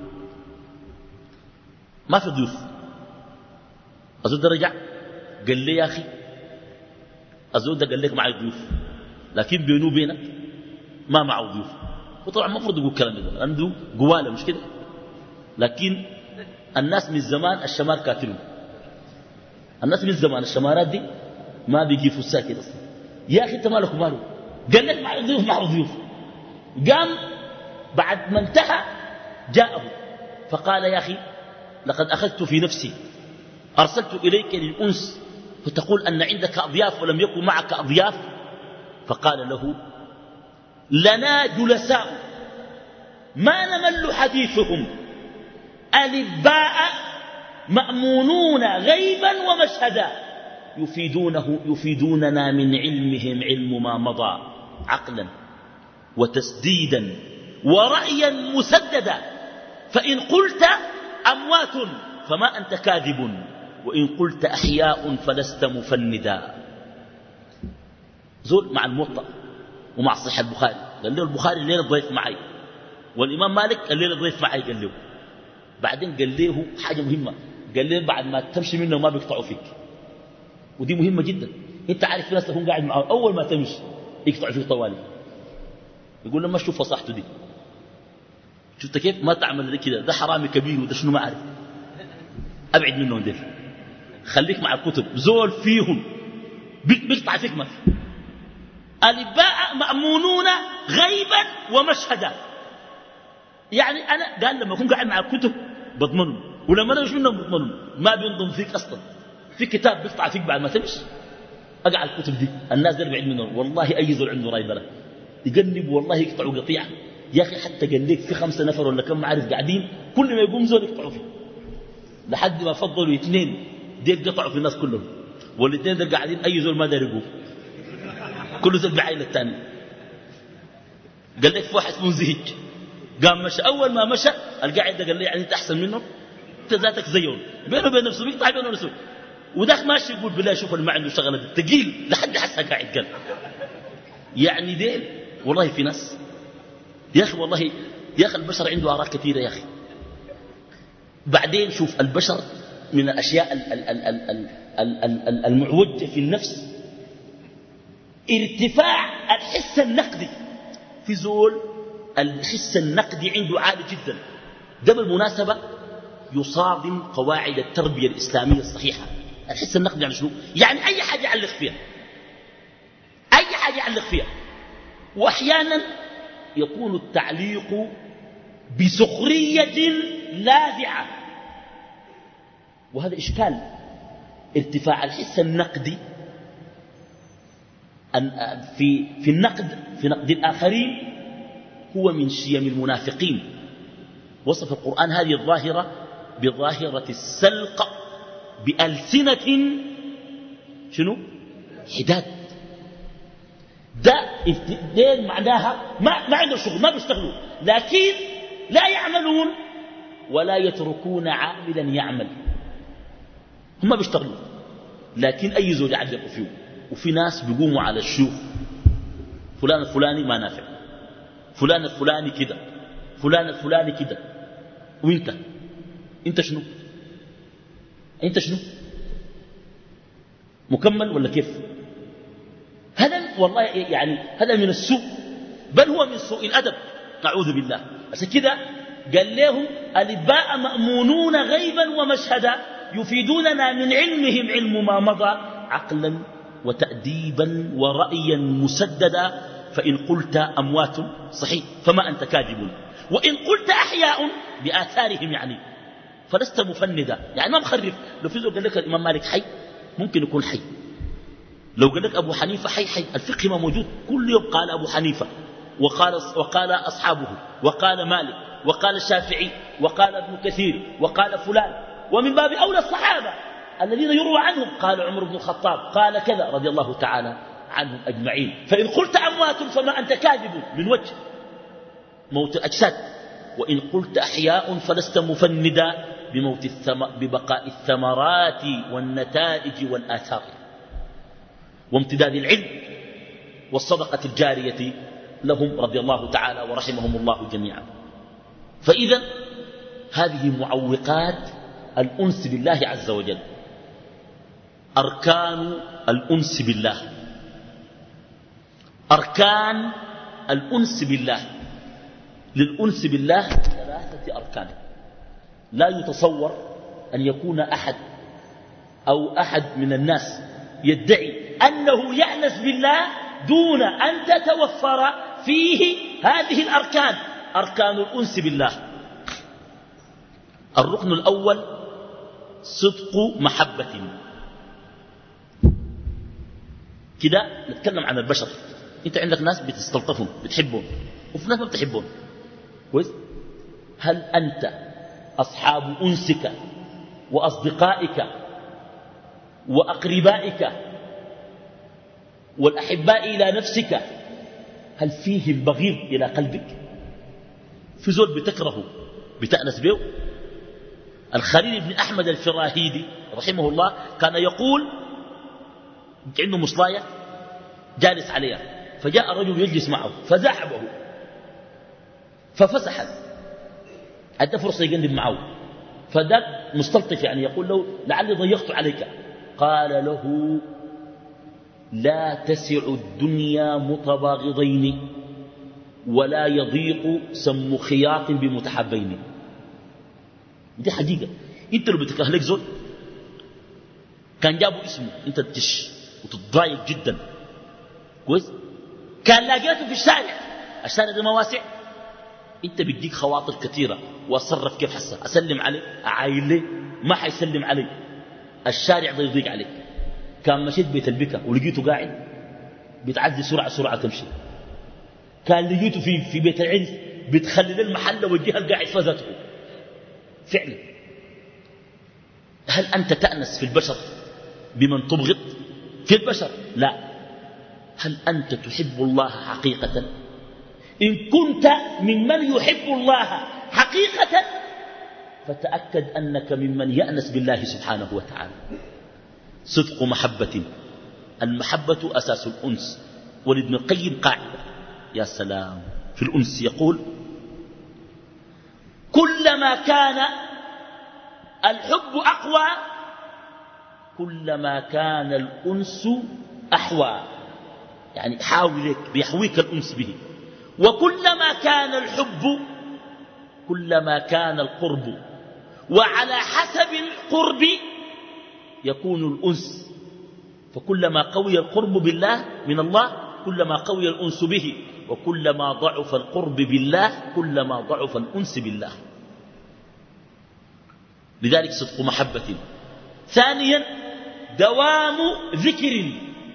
ما في ضيوف. الزول ده رجع قال لي يا أخي الزول ده قال لك معي ضيوف، لكن بينه وبينك ما معه ضيوف. وطبعا المفروض يقول الكلام ده، عنده قواله مش كده. لكن الناس من زمان الشمار كاتلون، الناس من زمان الشمارات دي ما بيجيفوا الساكت اصلا. يا اخي انت مالك وماله؟ قال لك معه ضيوف معه ضيوف. قام بعد ما انتهى جاءه فقال يا اخي لقد اخذت في نفسي ارسلت اليك للانس فتقول ان عندك اضياف ولم يكن معك اضياف. فقال له لنا جلساء ما نمل حديثهم ألباء مأمونون غيبا ومشهدا يفيدونه يفيدوننا من علمهم علم ما مضى عقلا وتسديدا ورأيا مسددا. فإن قلت أموات فما أنت كاذب وإن قلت أحياء فلست مفندا. زول مع الموطأ ومع صحيح البخاري قال له البخاري الليلة ضيف معي، والإمام مالك الليلة ضيف معي. قال له بعدين قال له حاجة مهمة، قال له بعد ما تمشي منه ما بيقطعوا فيك، ودي مهمة جدا. انت عارف في ناس تكون قاعد معه أول ما تمشي يقطعوا فيك طوالي. يقول لما شوف فصاحته دي، شفت كيف ما تعمل لي كده، ده حرامي كبير وده شنو ما عارف. أبعد منهم ديل، خليك مع الكتب. زول فيهم بيقطع فيك ما في. الباء مأمونون غيبا ومشهدا، يعني أنا قال لما أكون قاعد مع الكتب بضمنهم، ولما أنا مش منهم بضمنهم. ما بينضم فيك أصلا. في كتاب بيقطع فيك بعد ما تمشي أقع الكتب دي. الناس دي بعيد منهم والله. أي زول عنده راي بلا يقلب والله يقطعوا قطيعة. يا أخي حتى قال لك في خمسة نفر ولا كم عارف قاعدين كل ما يقوم زول يقطعوا فيه، لحد ما فضلوا اثنين ديك قطعوا في الناس كلهم، والاثنين دول قاعدين أي زول ما دار يقوم، كل زول بعين الثاني. قال لك في واحد منزهج قام مشى. أول ما مشى القاعد ده قال لي يعني أنت أحسن منه، أنت ذاتك زيهم، بينه وبين نفسه بيقطع بينه ونفسه. وداك ماشي يقول بالله شوف اللي ما عنده شغلة تقيل لحد حسها قاعد قال يعني ديل. والله في ناس يا أخي والله يا أخي البشر عنده آراء كثيرة يا أخي. بعدين شوف البشر من الأشياء المعوجة في النفس ارتفاع الحس النقدي. في زول الحس النقدي عنده عالي جدا. ده بالمناسبة يصادم قواعد التربية الإسلامية الصحيحة. الحس النقدي يعني شنو؟ يعني أي حاجة يعلق فيها، أي حاجة يعلق فيها. وأحيانا يكون التعليق بسخرية لاذعة، وهذا إشكال. ارتفاع الحس النقدي في في النقد في نقد الآخرين هو من شيم المنافقين. وصف القرآن هذه الظاهرة بظاهرة السلق بألسنة شنو؟ حداد. ده افتدين معناها ما, ما عنده شغل، ما بيشتغلوا، لكن لا يعملون ولا يتركون عاملا يعمل. هم بيشتغلوا لكن أي زوج يعلقوا فيه. وفي ناس بيقوموا على الشيوخ، فلان الفلاني ما نافع، فلان الفلاني كده، فلان الفلاني كده. وانت انت شنو؟ انت شنو؟ مكمل ولا كيف؟ هذا والله يعني هذا من السوء، بل هو من سوء الأدب، نعوذ بالله. عشان كده قال لهم الباء مأمونون غيبا ومشهدا يفيدوننا من علمهم علم ما مضى عقلا وتأديبا ورأيا مسددا. فإن قلت أموات صحيح فما أنت كاذب، وإن قلت أحياء بآثارهم يعني فلست مفندا. يعني ما مخرف. لو في زول قال لك الإمام مالك حي ممكن يكون حي، لو قال لك أبو حنيفة حي حي الفقه ما موجود، كل يوم قال أبو حنيفة وقال, وقال أصحابه وقال مالك وقال الشافعي وقال ابن كثير وقال فلان، ومن باب أولى الصحابة الذين يروى عنهم قال عمر بن الخطاب قال كذا رضي الله تعالى عنهم أجمعين. فإن قلت أموات فما أنت كاذب من وجه موت الأجساد، وإن قلت أحياء فلست مفندا بموت الثم... ببقاء الثمرات والنتائج والآثار وامتداد العلم والصدقة الجارية لهم رضي الله تعالى ورحمهم الله جميعا. فإذا هذه معوقات الأنس بالله عز وجل. أركان الأنس بالله، أركان الأنس بالله. للأنس بالله ثلاثة أركان. لا يتصور أن يكون أحد أو أحد من الناس يدعي أنه يأنس بالله دون أن تتوفر فيه هذه الأركان، أركان الأنس بالله. الركن الأول صدق محبة. كده نتكلم عن البشر. انت عندك ناس بتستلطفهم بتحبهم وفي ناس ما بتحبهم، كويس؟ هل أنت أصحاب أنسك وأصدقائك وأقربائك والأحباء إلى نفسك هل فيهم بغيض إلى قلبك؟ في زول بتكرهه بتأنس به؟ الخليل بن أحمد الفراهيدي رحمه الله كان يقول عنده مصلاية جالس عليها، فجاء رجل يجلس معه فزاحبه ففسحت، أدى فرصة يقلب معه، فذاك مستلطف يعني يقول له لعلي ضيقت عليك. قال له لا تسع الدنيا متباغضين ولا يضيق سم خياط بمتحبين. دي حقيقة. انت لو بتكره لك زول كان جابوا اسمه انت تش وتتضايق جدا، كويس؟ كان لاقيته في الشارع، الشارع ده ما واسع، انت بيديك خواطر كثيرة واتصرف كيف حسه، اسلم عليه اعاين ليه ما حيسلم علي، الشارع ده يضيق عليك. كان مشيت بيت البكا ولقيته قاعد بتعدي سرعة سرعة تمشي، كان لقيته في, في بيت العرس بتخلي المحل والجهة القاعد فزته. فعلا هل أنت تأنس في البشر بمن تبغض في البشر؟ لا. هل أنت تحب الله حقيقة؟ إن كنت ممن يحب الله حقيقة فتأكد أنك ممن يأنس بالله سبحانه وتعالى. صدق محبة. المحبة أساس الأنس. ولابن القيم قاعدة يا سلام في الأنس يقول كلما كان الحب أقوى كلما كان الأنس أحوى، يعني حاولك بيحويك الأنس به. وكلما كان الحب كلما كان القرب، وعلى حسب القرب يكون الأنس. فكلما قوي القرب بالله من الله كلما قوي الأنس به، وكلما ضعف القرب بالله كلما ضعف الأنس بالله. لذلك صدق محبة. ثانيا دوام ذكر.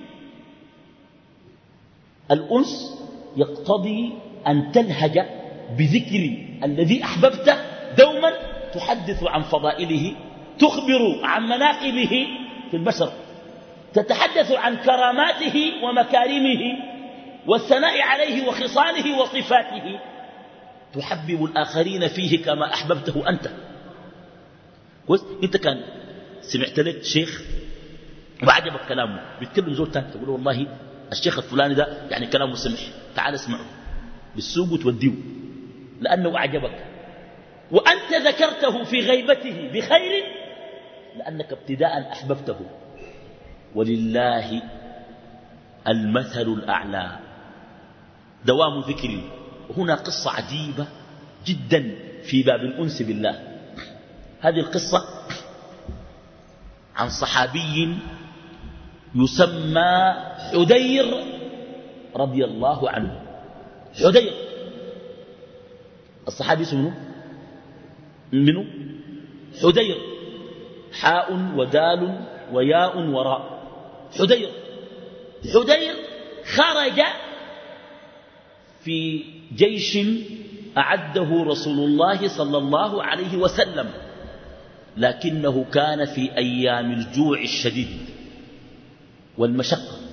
الأنس يقتضي أن تلهج بذكر الذي أحببته دوما، تحدث عن فضائله، تخبر عن مناقبه في البشر، تتحدث عن كراماته ومكارمه والثناء عليه وخصاله وصفاته، تحبب الآخرين فيه كما أحببته أنت. انت كان سمعت لك شيخ وعجبك كلامه بيتكلم زول تاني تقول والله الشيخ الفلاني ده يعني كلامه سمح، تعال اسمعه بالسوق وتوديه لأنه أعجبك، وأنت ذكرته في غيبته بخير لأنك ابتداء أحببته. ولله المثل الأعلى. دوام ذكري. وهنا قصة عجيبة جدا في باب الأنس بالله. هذه القصة عن صحابي يسمى حدير رضي الله عنه. حدير الصحابي اسمه منه حدير، حاء ودال وياء وراء. حدير حدير خرج في جيش أعده رسول الله صلى الله عليه وسلم، لكنه كان في أيام الجوع الشديد والمشقة،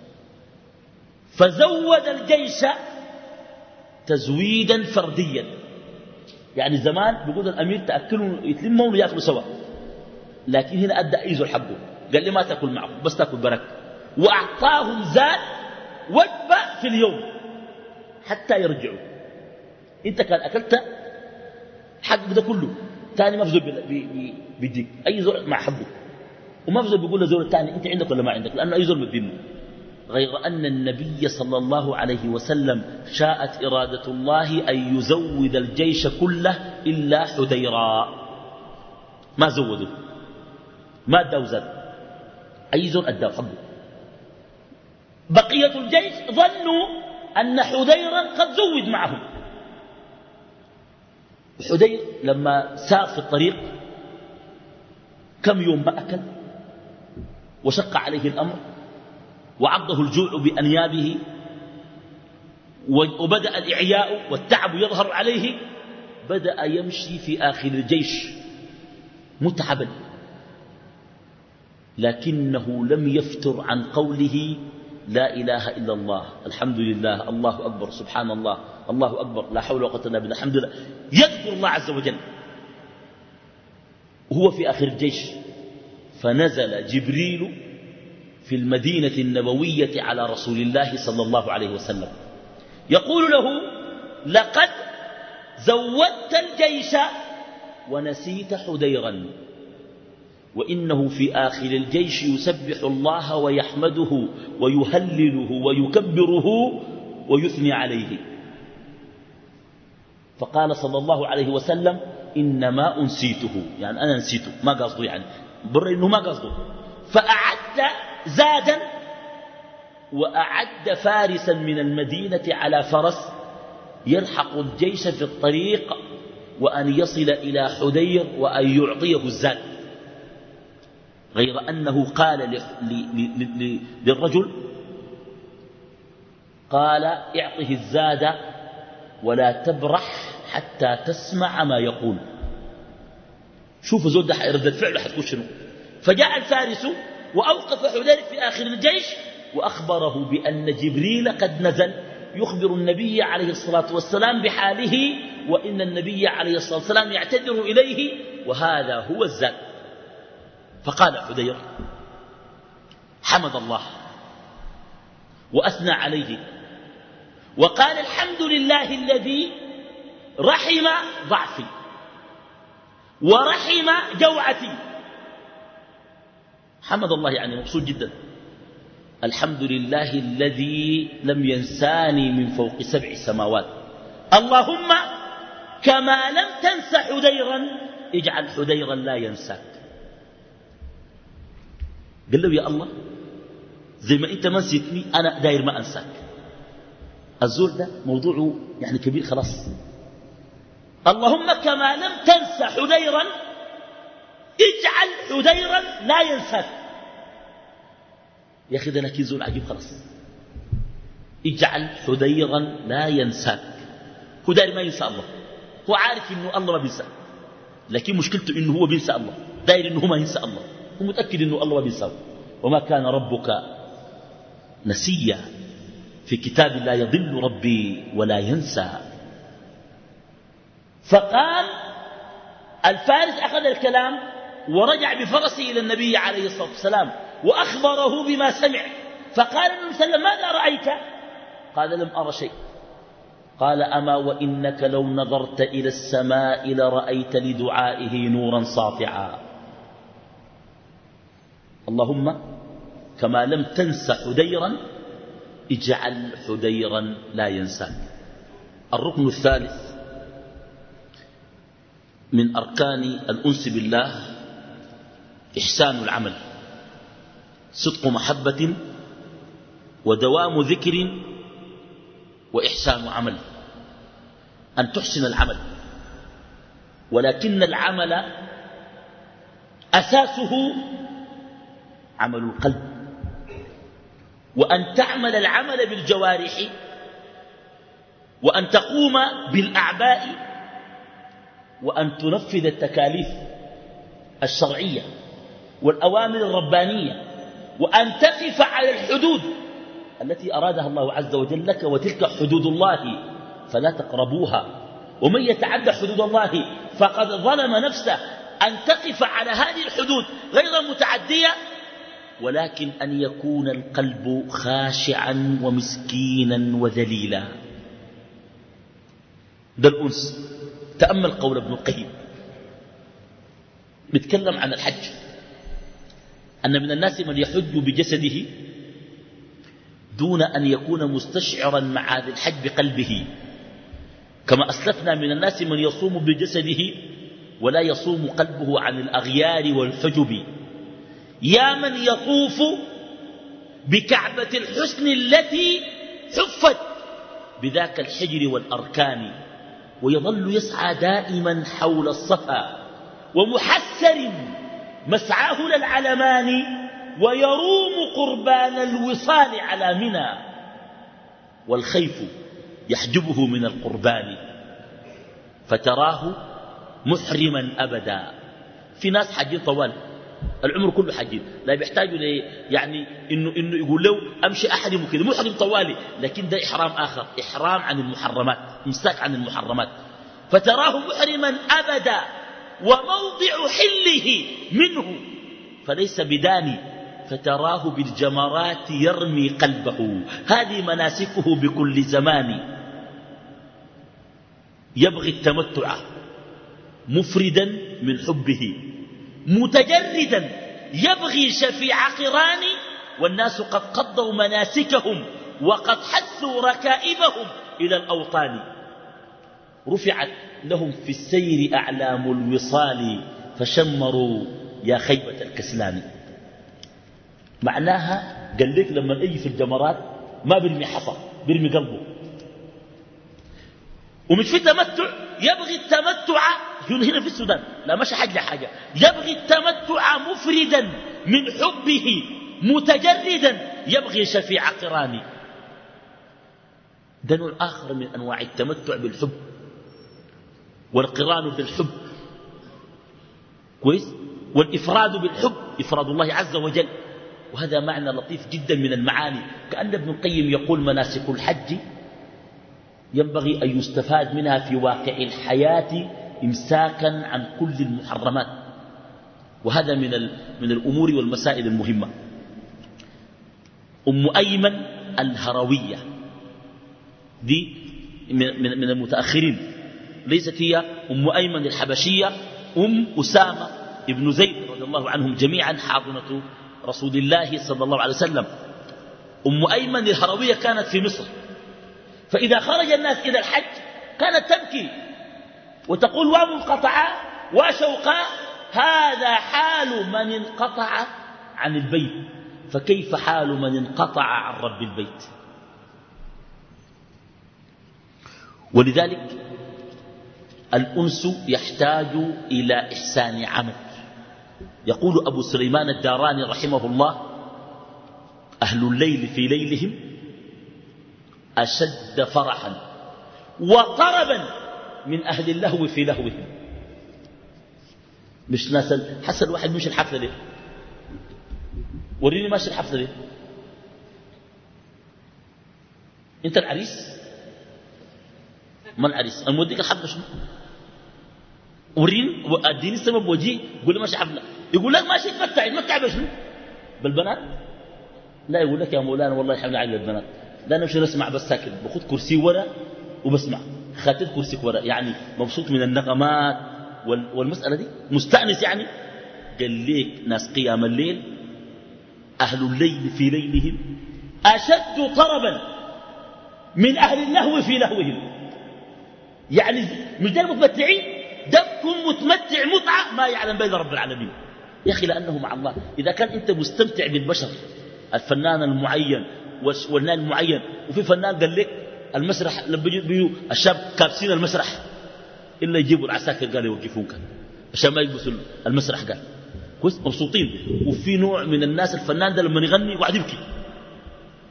فزود الجيش تزويدا فرديا. يعني زمان بيقول الأمير تأكلوا يتلموا ويأكلوا سوا، لكن هنا أدى أيزو حقه، قال لي ما تأكل معه بس تأكل برك، وأعطاهم زاد وجبة في اليوم حتى يرجعوا. انت كان أكلت حق ده كله، تاني ما في زول بيديك، أي زول مع حقه، وما في زول بيقول لزول الثاني أنت عندك ولا ما عندك، لأنه أي زول مدينه. غير أن النبي صلى الله عليه وسلم شاءت إرادة الله أن يزود الجيش كله إلا حديرا، ما زودوا، ما أدوا زاد، أي زول أدوا حقه. بقية الجيش ظنوا أن حديرا قد زود معهم. حدير لما سار في الطريق كم يوم ما أكل، وشق عليه الأمر، وعضه الجوع بأنيابه، وبدأ الإعياء والتعب يظهر عليه، بدأ يمشي في آخر الجيش متعبا، لكنه لم يفتر عن قوله لا إله إلا الله، الحمد لله، الله أكبر، سبحان الله، الله أكبر، لا حول ولا قوة إلا بالله، الحمد لله، يذكر الله عز وجل وهو في آخر الجيش. فنزل جبريل في المدينة النبوية على رسول الله صلى الله عليه وسلم يقول له لقد زودت الجيش ونسيت حديرا، وإنه في آخر الجيش يسبح الله ويحمده ويهلله ويكبره ويثني عليه. فقال صلى الله عليه وسلم إنما أنسيته، يعني أنا نسيته، ما قصده، يعني بر إنه ما قصده. فأعد زادا وأعد فارسا من المدينة على فرس يلحق الجيش في الطريق، وأن يصل إلى حدير وأن يعطيه الزاد. غير أنه قال للرجل، قال اعطه الزاد ولا تبرح حتى تسمع ما يقول. شوفوا زود ده رد الفعل حتكون شنو. فجاء الفارس وأوقف حدير في آخر الجيش وأخبره بأن جبريل قد نزل يخبر النبي عليه الصلاة والسلام بحاله، وإن النبي عليه الصلاة والسلام يعتذر إليه، وهذا هو الزاد. فقال حدير حمد الله وأثنى عليه وقال الحمد لله الذي رحم ضعفي ورحم جوعتي. حمد الله يعني مبسوط جدا. الحمد لله الذي لم ينساني من فوق سبع سماوات، اللهم كما لم تنس حديرا اجعل حديرا لا ينساك. قال له يا الله زي ما انت ما نسيتني انا داير ما انساك. الزول ده موضوعه يعني كبير خلاص. اللهم كما لم تنس حديرا اجعل حديرا لا ينساك. يا اخي ده لكن زول عجيب خلاص. اجعل حديرا لا ينساك. هو داير ما ينسى الله، هو عارف انه الله ما بينسى، لكن مشكلته انه هو بينسى الله، داير انه ما ينسى الله، هو متأكد انه الله ما بينسى. وما كان ربك نسيا، في كتاب لا يضل ربي ولا ينسى. فقال الفارس أخذ الكلام ورجع بفرسه إلى النبي عليه الصلاة والسلام وأخبره بما سمع. فقال النبي صلى الله عليه وسلم ماذا رأيت؟ قال لم أرى شيء. قال أما وإنك لو نظرت إلى السماء لرأيت لدعائه نورا ساطعا. اللهم كما لم تنس حديرا اجعل حديرا لا ينساك. الركن الثالث من أركان الأنس بالله إحسان العمل، صدق محبة ودوام ذكر وإحسان عمل. أن تحسن العمل، ولكن العمل أساسه عمل القلب، وأن تعمل العمل بالجوارح، وأن تقوم بالأعباء، وأن تنفذ التكاليف الشرعية والأوامر الربانية، وأن تقف على الحدود التي أرادها الله عز وجل لك، وتلك حدود الله فلا تقربوها، ومن يتعدى حدود الله فقد ظلم نفسه. أن تقف على هذه الحدود غير متعدية، ولكن أن يكون القلب خاشعا ومسكينا وذليلا. ده الأنس. تأمل قول ابن القيم بيتكلم عن الحج، أن من الناس من يحج بجسده دون أن يكون مستشعرا مع هذا الحج بقلبه، كما أسلفنا من الناس من يصوم بجسده ولا يصوم قلبه عن الأغيار والحجب. يا من يطوف بكعبة الحسن التي حفت بذاك الحجر والأركان، ويظل يسعى دائما حول الصفا ومحسر مسعاه للعلمان، ويروم قربان الوصال على منى، والخيف يحجبه من القربان، فتراه محرما أبدا. في ناس حاجين طوال العمر كله حاجين، لا بيحتاجوا لي يعني إنه, إنه يقول له أمشي أحرم وكذا، محرم طوالي، لكن ده إحرام آخر، إحرام عن المحرمات، إمساك عن المحرمات. فتراه محرما أبدا وموضع حله منه فليس بداني، فتراه بالجمرات يرمي قلبه. هذه مناسكه بكل زمان. يبغي التمتع مفردا من حبه، متجردا يبغي شفيع قران، والناس قد قضوا مناسكهم وقد حثوا ركائبهم إلى الأوطان. رفعت لهم في السير أعلام الوصال، فشمروا يا خيبة الكسلان. معناها قال لك لما يجي في الجمرات ما برمي حصى، برمي قلبه. ومش في تمتع، يبغي التمتع هنا في السودان، لا مش حاجة حاجة، يبغي التمتع مفردا من حبه، متجردا يبغي شفيع قراني. ده نوع آخر من أنواع التمتع بالحب والقران بالحب، كويس، والإفراد بالحب، إفراد الله عز وجل. وهذا معنى لطيف جدا من المعاني. كأن ابن القيم يقول مناسك الحج ينبغي أن يستفاد منها في واقع الحياة إمساكا عن كل المحرمات، وهذا من, من الأمور والمسائل المهمة. أم أيمن الهروية دي من, من المتأخرين، ليست هي أم أيمن الحبشية، أم أسامة ابن زيد رضي الله عنهم جميعا، حاضنة رسول الله صلى الله عليه وسلم. أم أيمن الهروية كانت في مصر، فإذا خرج الناس إلى الحج كانت تبكي وتقول ومنقطعا وشوقا، هذا حال من انقطع عن البيت، فكيف حال من انقطع عن رب البيت؟ ولذلك الأنس يحتاج إلى إحسان عمل. يقول أبو سليمان الداراني رحمه الله: أهل الليل في ليلهم أشد فرحا وطربا من أهل اللهو في لهوهم. مش ناس حسن الواحد مش الحفلة ليه، وريني ماشي الحفلة ليه، انت العريس ما العريس، الموديك الحفلة شنو، وريني اديني السبب وجيه، يقول لي ماشي حفلة، يقول لك ماشي تمتع، يتمتع بشنو؟ بالبنات؟ لا، يقول لك يا مولانا والله حمل على البنات، لا نمشي نسمع بس ساكن، باخذ كرسي ورا وبسمع، خاتم كرسي ورا، يعني مبسوط من النغمات والمسألة دي، مستأنس يعني. قال ليك ناس قيام الليل أهل الليل في ليلهم أشد طربا من أهل اللهو في لهوهم. يعني مش ده المتمتعين، ده كن متمتع متعة ما يعلم بين رب العالمين يا أخي، لأنه مع الله. إذا كان أنت مستمتع بالبشر، الفنان المعين والنال المعين، وفي فنان قال لك المسرح لما بيجوا الشاب كابسين المسرح إلا يجيبوا العساكر قال يوقفونك عشان ما يلبسوا المسرح، قال كويس مبسوطين. وفي نوع من الناس الفنان ده لما يغني وقاعد يبكي،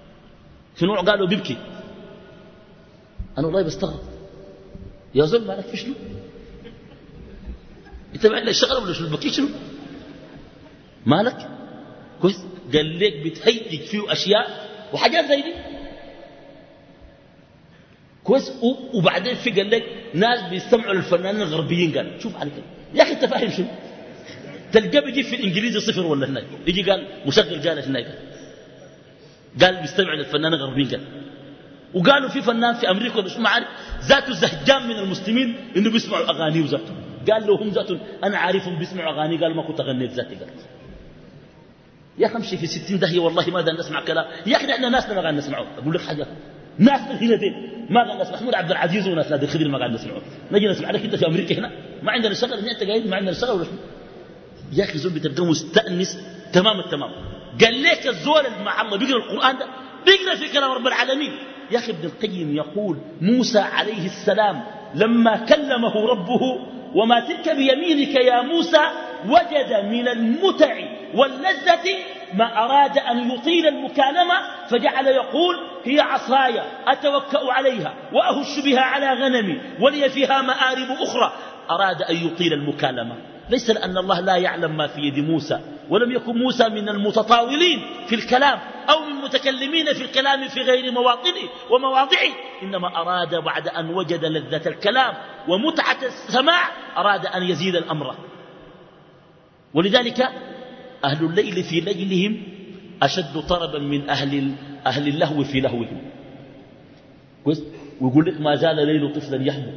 في نوع قالوا بيبكي. أنا والله بستغرب يا زول مالك في شنو؟ أنت ما عندك الشغل ولا شنو بكي شنو؟ مالك؟ كويس؟ قال لك بتهيج فيه أشياء وحاجات زي دي كويس. وبعدين في قال لك ناس بيستمعوا للفنانين الغربيين. قال شوف عليك يا أخي أنت فاهم شنو؟ تلقى بيجي في الإنجليزي صفر ولا هناك يجي قال مشغل جالس هناك قال بيستمع للفنان الغربيين. قال وقالوا في فنان في أمريكا ولا شو ما عارف ذاته زهجان من المسلمين إنه بيسمعوا أغاني وذاته. قال له هم ذاتهم أنا عارفهم بيسمعوا أغاني. قال ما كنت أغنيت ذاتي. قال يا أخي امشي في ستين دهية والله ما دا نسمع كلام. يا أخي احنا ناسنا ما قاعد نسمعه. أقول لك حاجة ناس هنا دين ما قاعد نسمع. محمود عبد العزيز وناس نادي الخدري ما قاعد نسمعه. نجي نسمع لك أنت في أمريكا هنا ما عندنا شغل. أنت قاعد ما عندنا شغل ولا شو؟ يا أخي زول بتبقى مستأنس تمام التمام. قال ليك الزول مع الله بيقرأ القرآن ده بيقرأ في كلام رب العالمين. يا أخي ابن القيم يقول موسى عليه السلام لما كلمه ربه وما تلك بيمينك يا موسى وجد من المتع واللذة ما أراد أن يطيل المكالمة فجعل يقول هي عصاي أتوكأ عليها وأهش بها على غنمي ولي فيها مآرب أخرى. أراد أن يطيل المكالمة ليس لأن الله لا يعلم ما في يد موسى ولم يكن موسى من المتطاولين في الكلام أو من المتكلمين في الكلام في غير مواطنه ومواضعه. إنما أراد بعد أن وجد لذة الكلام ومتعة السماع أراد أن يزيد الأمر. ولذلك أهل الليل في ليلهم أشد طربا من أهل, أهل اللهو في لهوهم. ويقول لك ما زال ليل طفلا يحبو.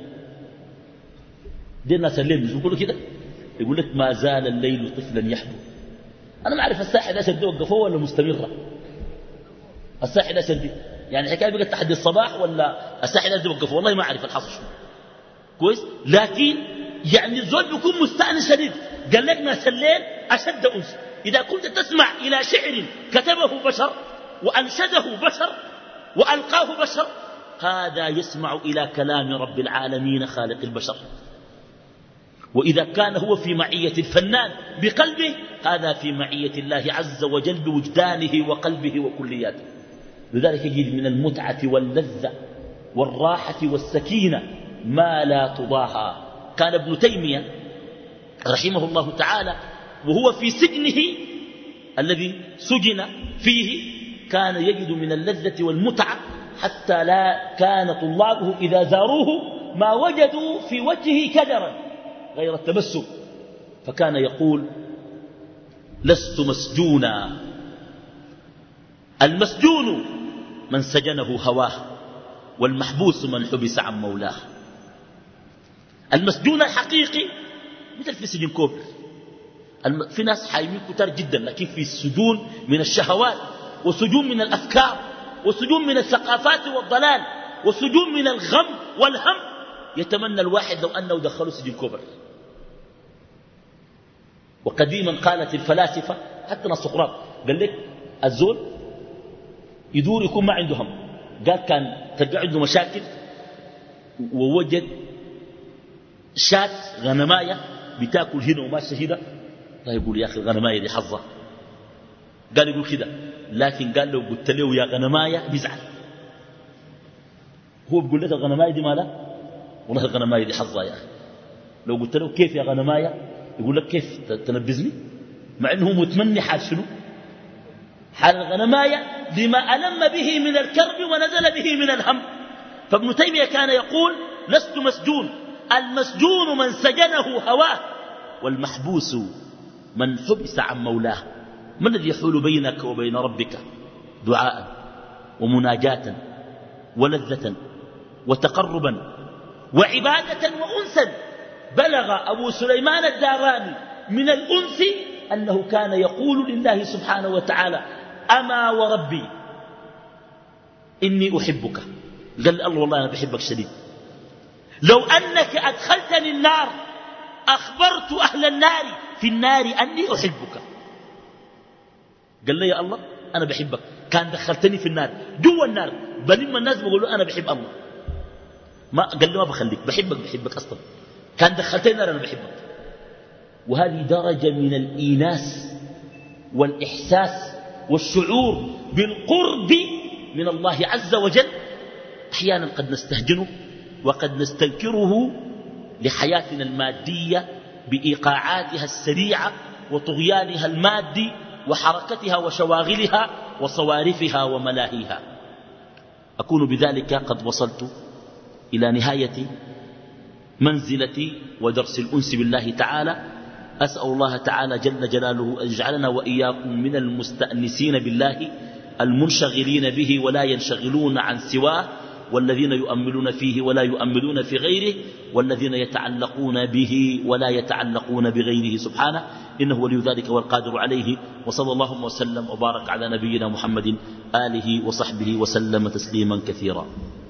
دي الناس الليل مش يقولوا كده يقول لك ما زال الليل طفلا يحبو. أنا ما أعرف الساحة لا سدي وقفوه ولا مستمرة. الساحة لا سدي يعني حكاية بقت تحدي الصباح ولا الساحة لا سدي وقفوه والله ما أعرف الحصر شو كويس. لكن يعني الزول بيكون مستأنس شديد. قال لك ناس الليل أشد أنس. إذا كنت تسمع إلى شعر كتبه بشر وأنشده بشر وألقاه بشر هذا يسمع إلى كلام رب العالمين خالق البشر. وإذا كان هو في معية الفنان بقلبه هذا في معية الله عز وجل بوجدانه وقلبه وكلياته. لذلك يجد من المتعة واللذة والراحة والسكينة ما لا تضاهى. كان ابن تيمية رحمه الله تعالى وهو في سجنه الذي سجن فيه كان يجد من اللذة والمتعة حتى لا كان طلابه إذا زاروه ما وجدوا في وجهه كدرا غير التبسم. فكان يقول لست مسجونا المسجون من سجنه هواه والمحبوس من حبس عن مولاه. المسجون الحقيقي مثل في سجن كوبر. في ناس حايمين كتار جدا لكن في سجون من الشهوات وسجون من الأفكار وسجون من الثقافات والضلال وسجون من الغم والهم. يتمنى الواحد لو أنه دخلوا سجن كوبر. وقديما قالت الفلاسفة حتى ناس سقراط قال لك الزول يدور يكون ما عنده هم. قال كان تلقى عنده مشاكل ووجد شات غنماية بتاكل هنا وماشي هنا لا يقول يا أخي الغنماية دي حظة. قال يقول كده لكن قال لو قلت له يا غنماية بيزعل. هو بيقول لك الغنماية دي مالها والله الغنماية دي حظة يا أخي. لو قلت له كيف يا غنماية يقول لك كيف تنبذني مع أنه متمني حال شنو حال الغنماية لما ألم به من الكرب ونزل به من الهم. فابن تيمية كان يقول لست مسجون المسجون من سجنه هواه والمحبوس من حبس عن مولاه. ما الذي يحول بينك وبين ربك؟ دعاء ومناجاة ولذة وتقربا وعبادة وأنسا. بلغ أبو سليمان الداراني من الأنس أنه كان يقول لله سبحانه وتعالى أما وربي إني أحبك. قال الله والله أنا بحبك شديد. لو أنك أدخلتني النار أخبرت أهل النار في النار أني أحبك. قال لي يا الله أنا بحبك. كان دخلتني في النار جوا النار بلما الناس بيقولوا أنا بحب الله ما قال لي ما بخليك بحبك بحبك أصلا. كان دخلتني النار أنا بحبك. وهذه درجة من الإيناس والإحساس والشعور بالقرب من الله عز وجل أحيانا قد نستهجنه وقد نستنكره لحياتنا المادية بإيقاعاتها السريعة وطغيانها المادي وحركتها وشواغلها وصوارفها وملاهيها. أكون بذلك قد وصلت إلى نهاية منزلتي ودرس الأنس بالله تعالى. أسأل الله تعالى جل جلاله أن يجعلنا وإياكم من المستأنسين بالله المنشغلين به ولا ينشغلون عن سواه، والذين يؤملون فيه ولا يؤملون في غيره، والذين يتعلقون به ولا يتعلقون بغيره سبحانه، إنه ولي ذلك والقادر عليه. وصلى الله وسلم وبارك على نبينا محمد آله وصحبه وسلم تسليما كثيرا.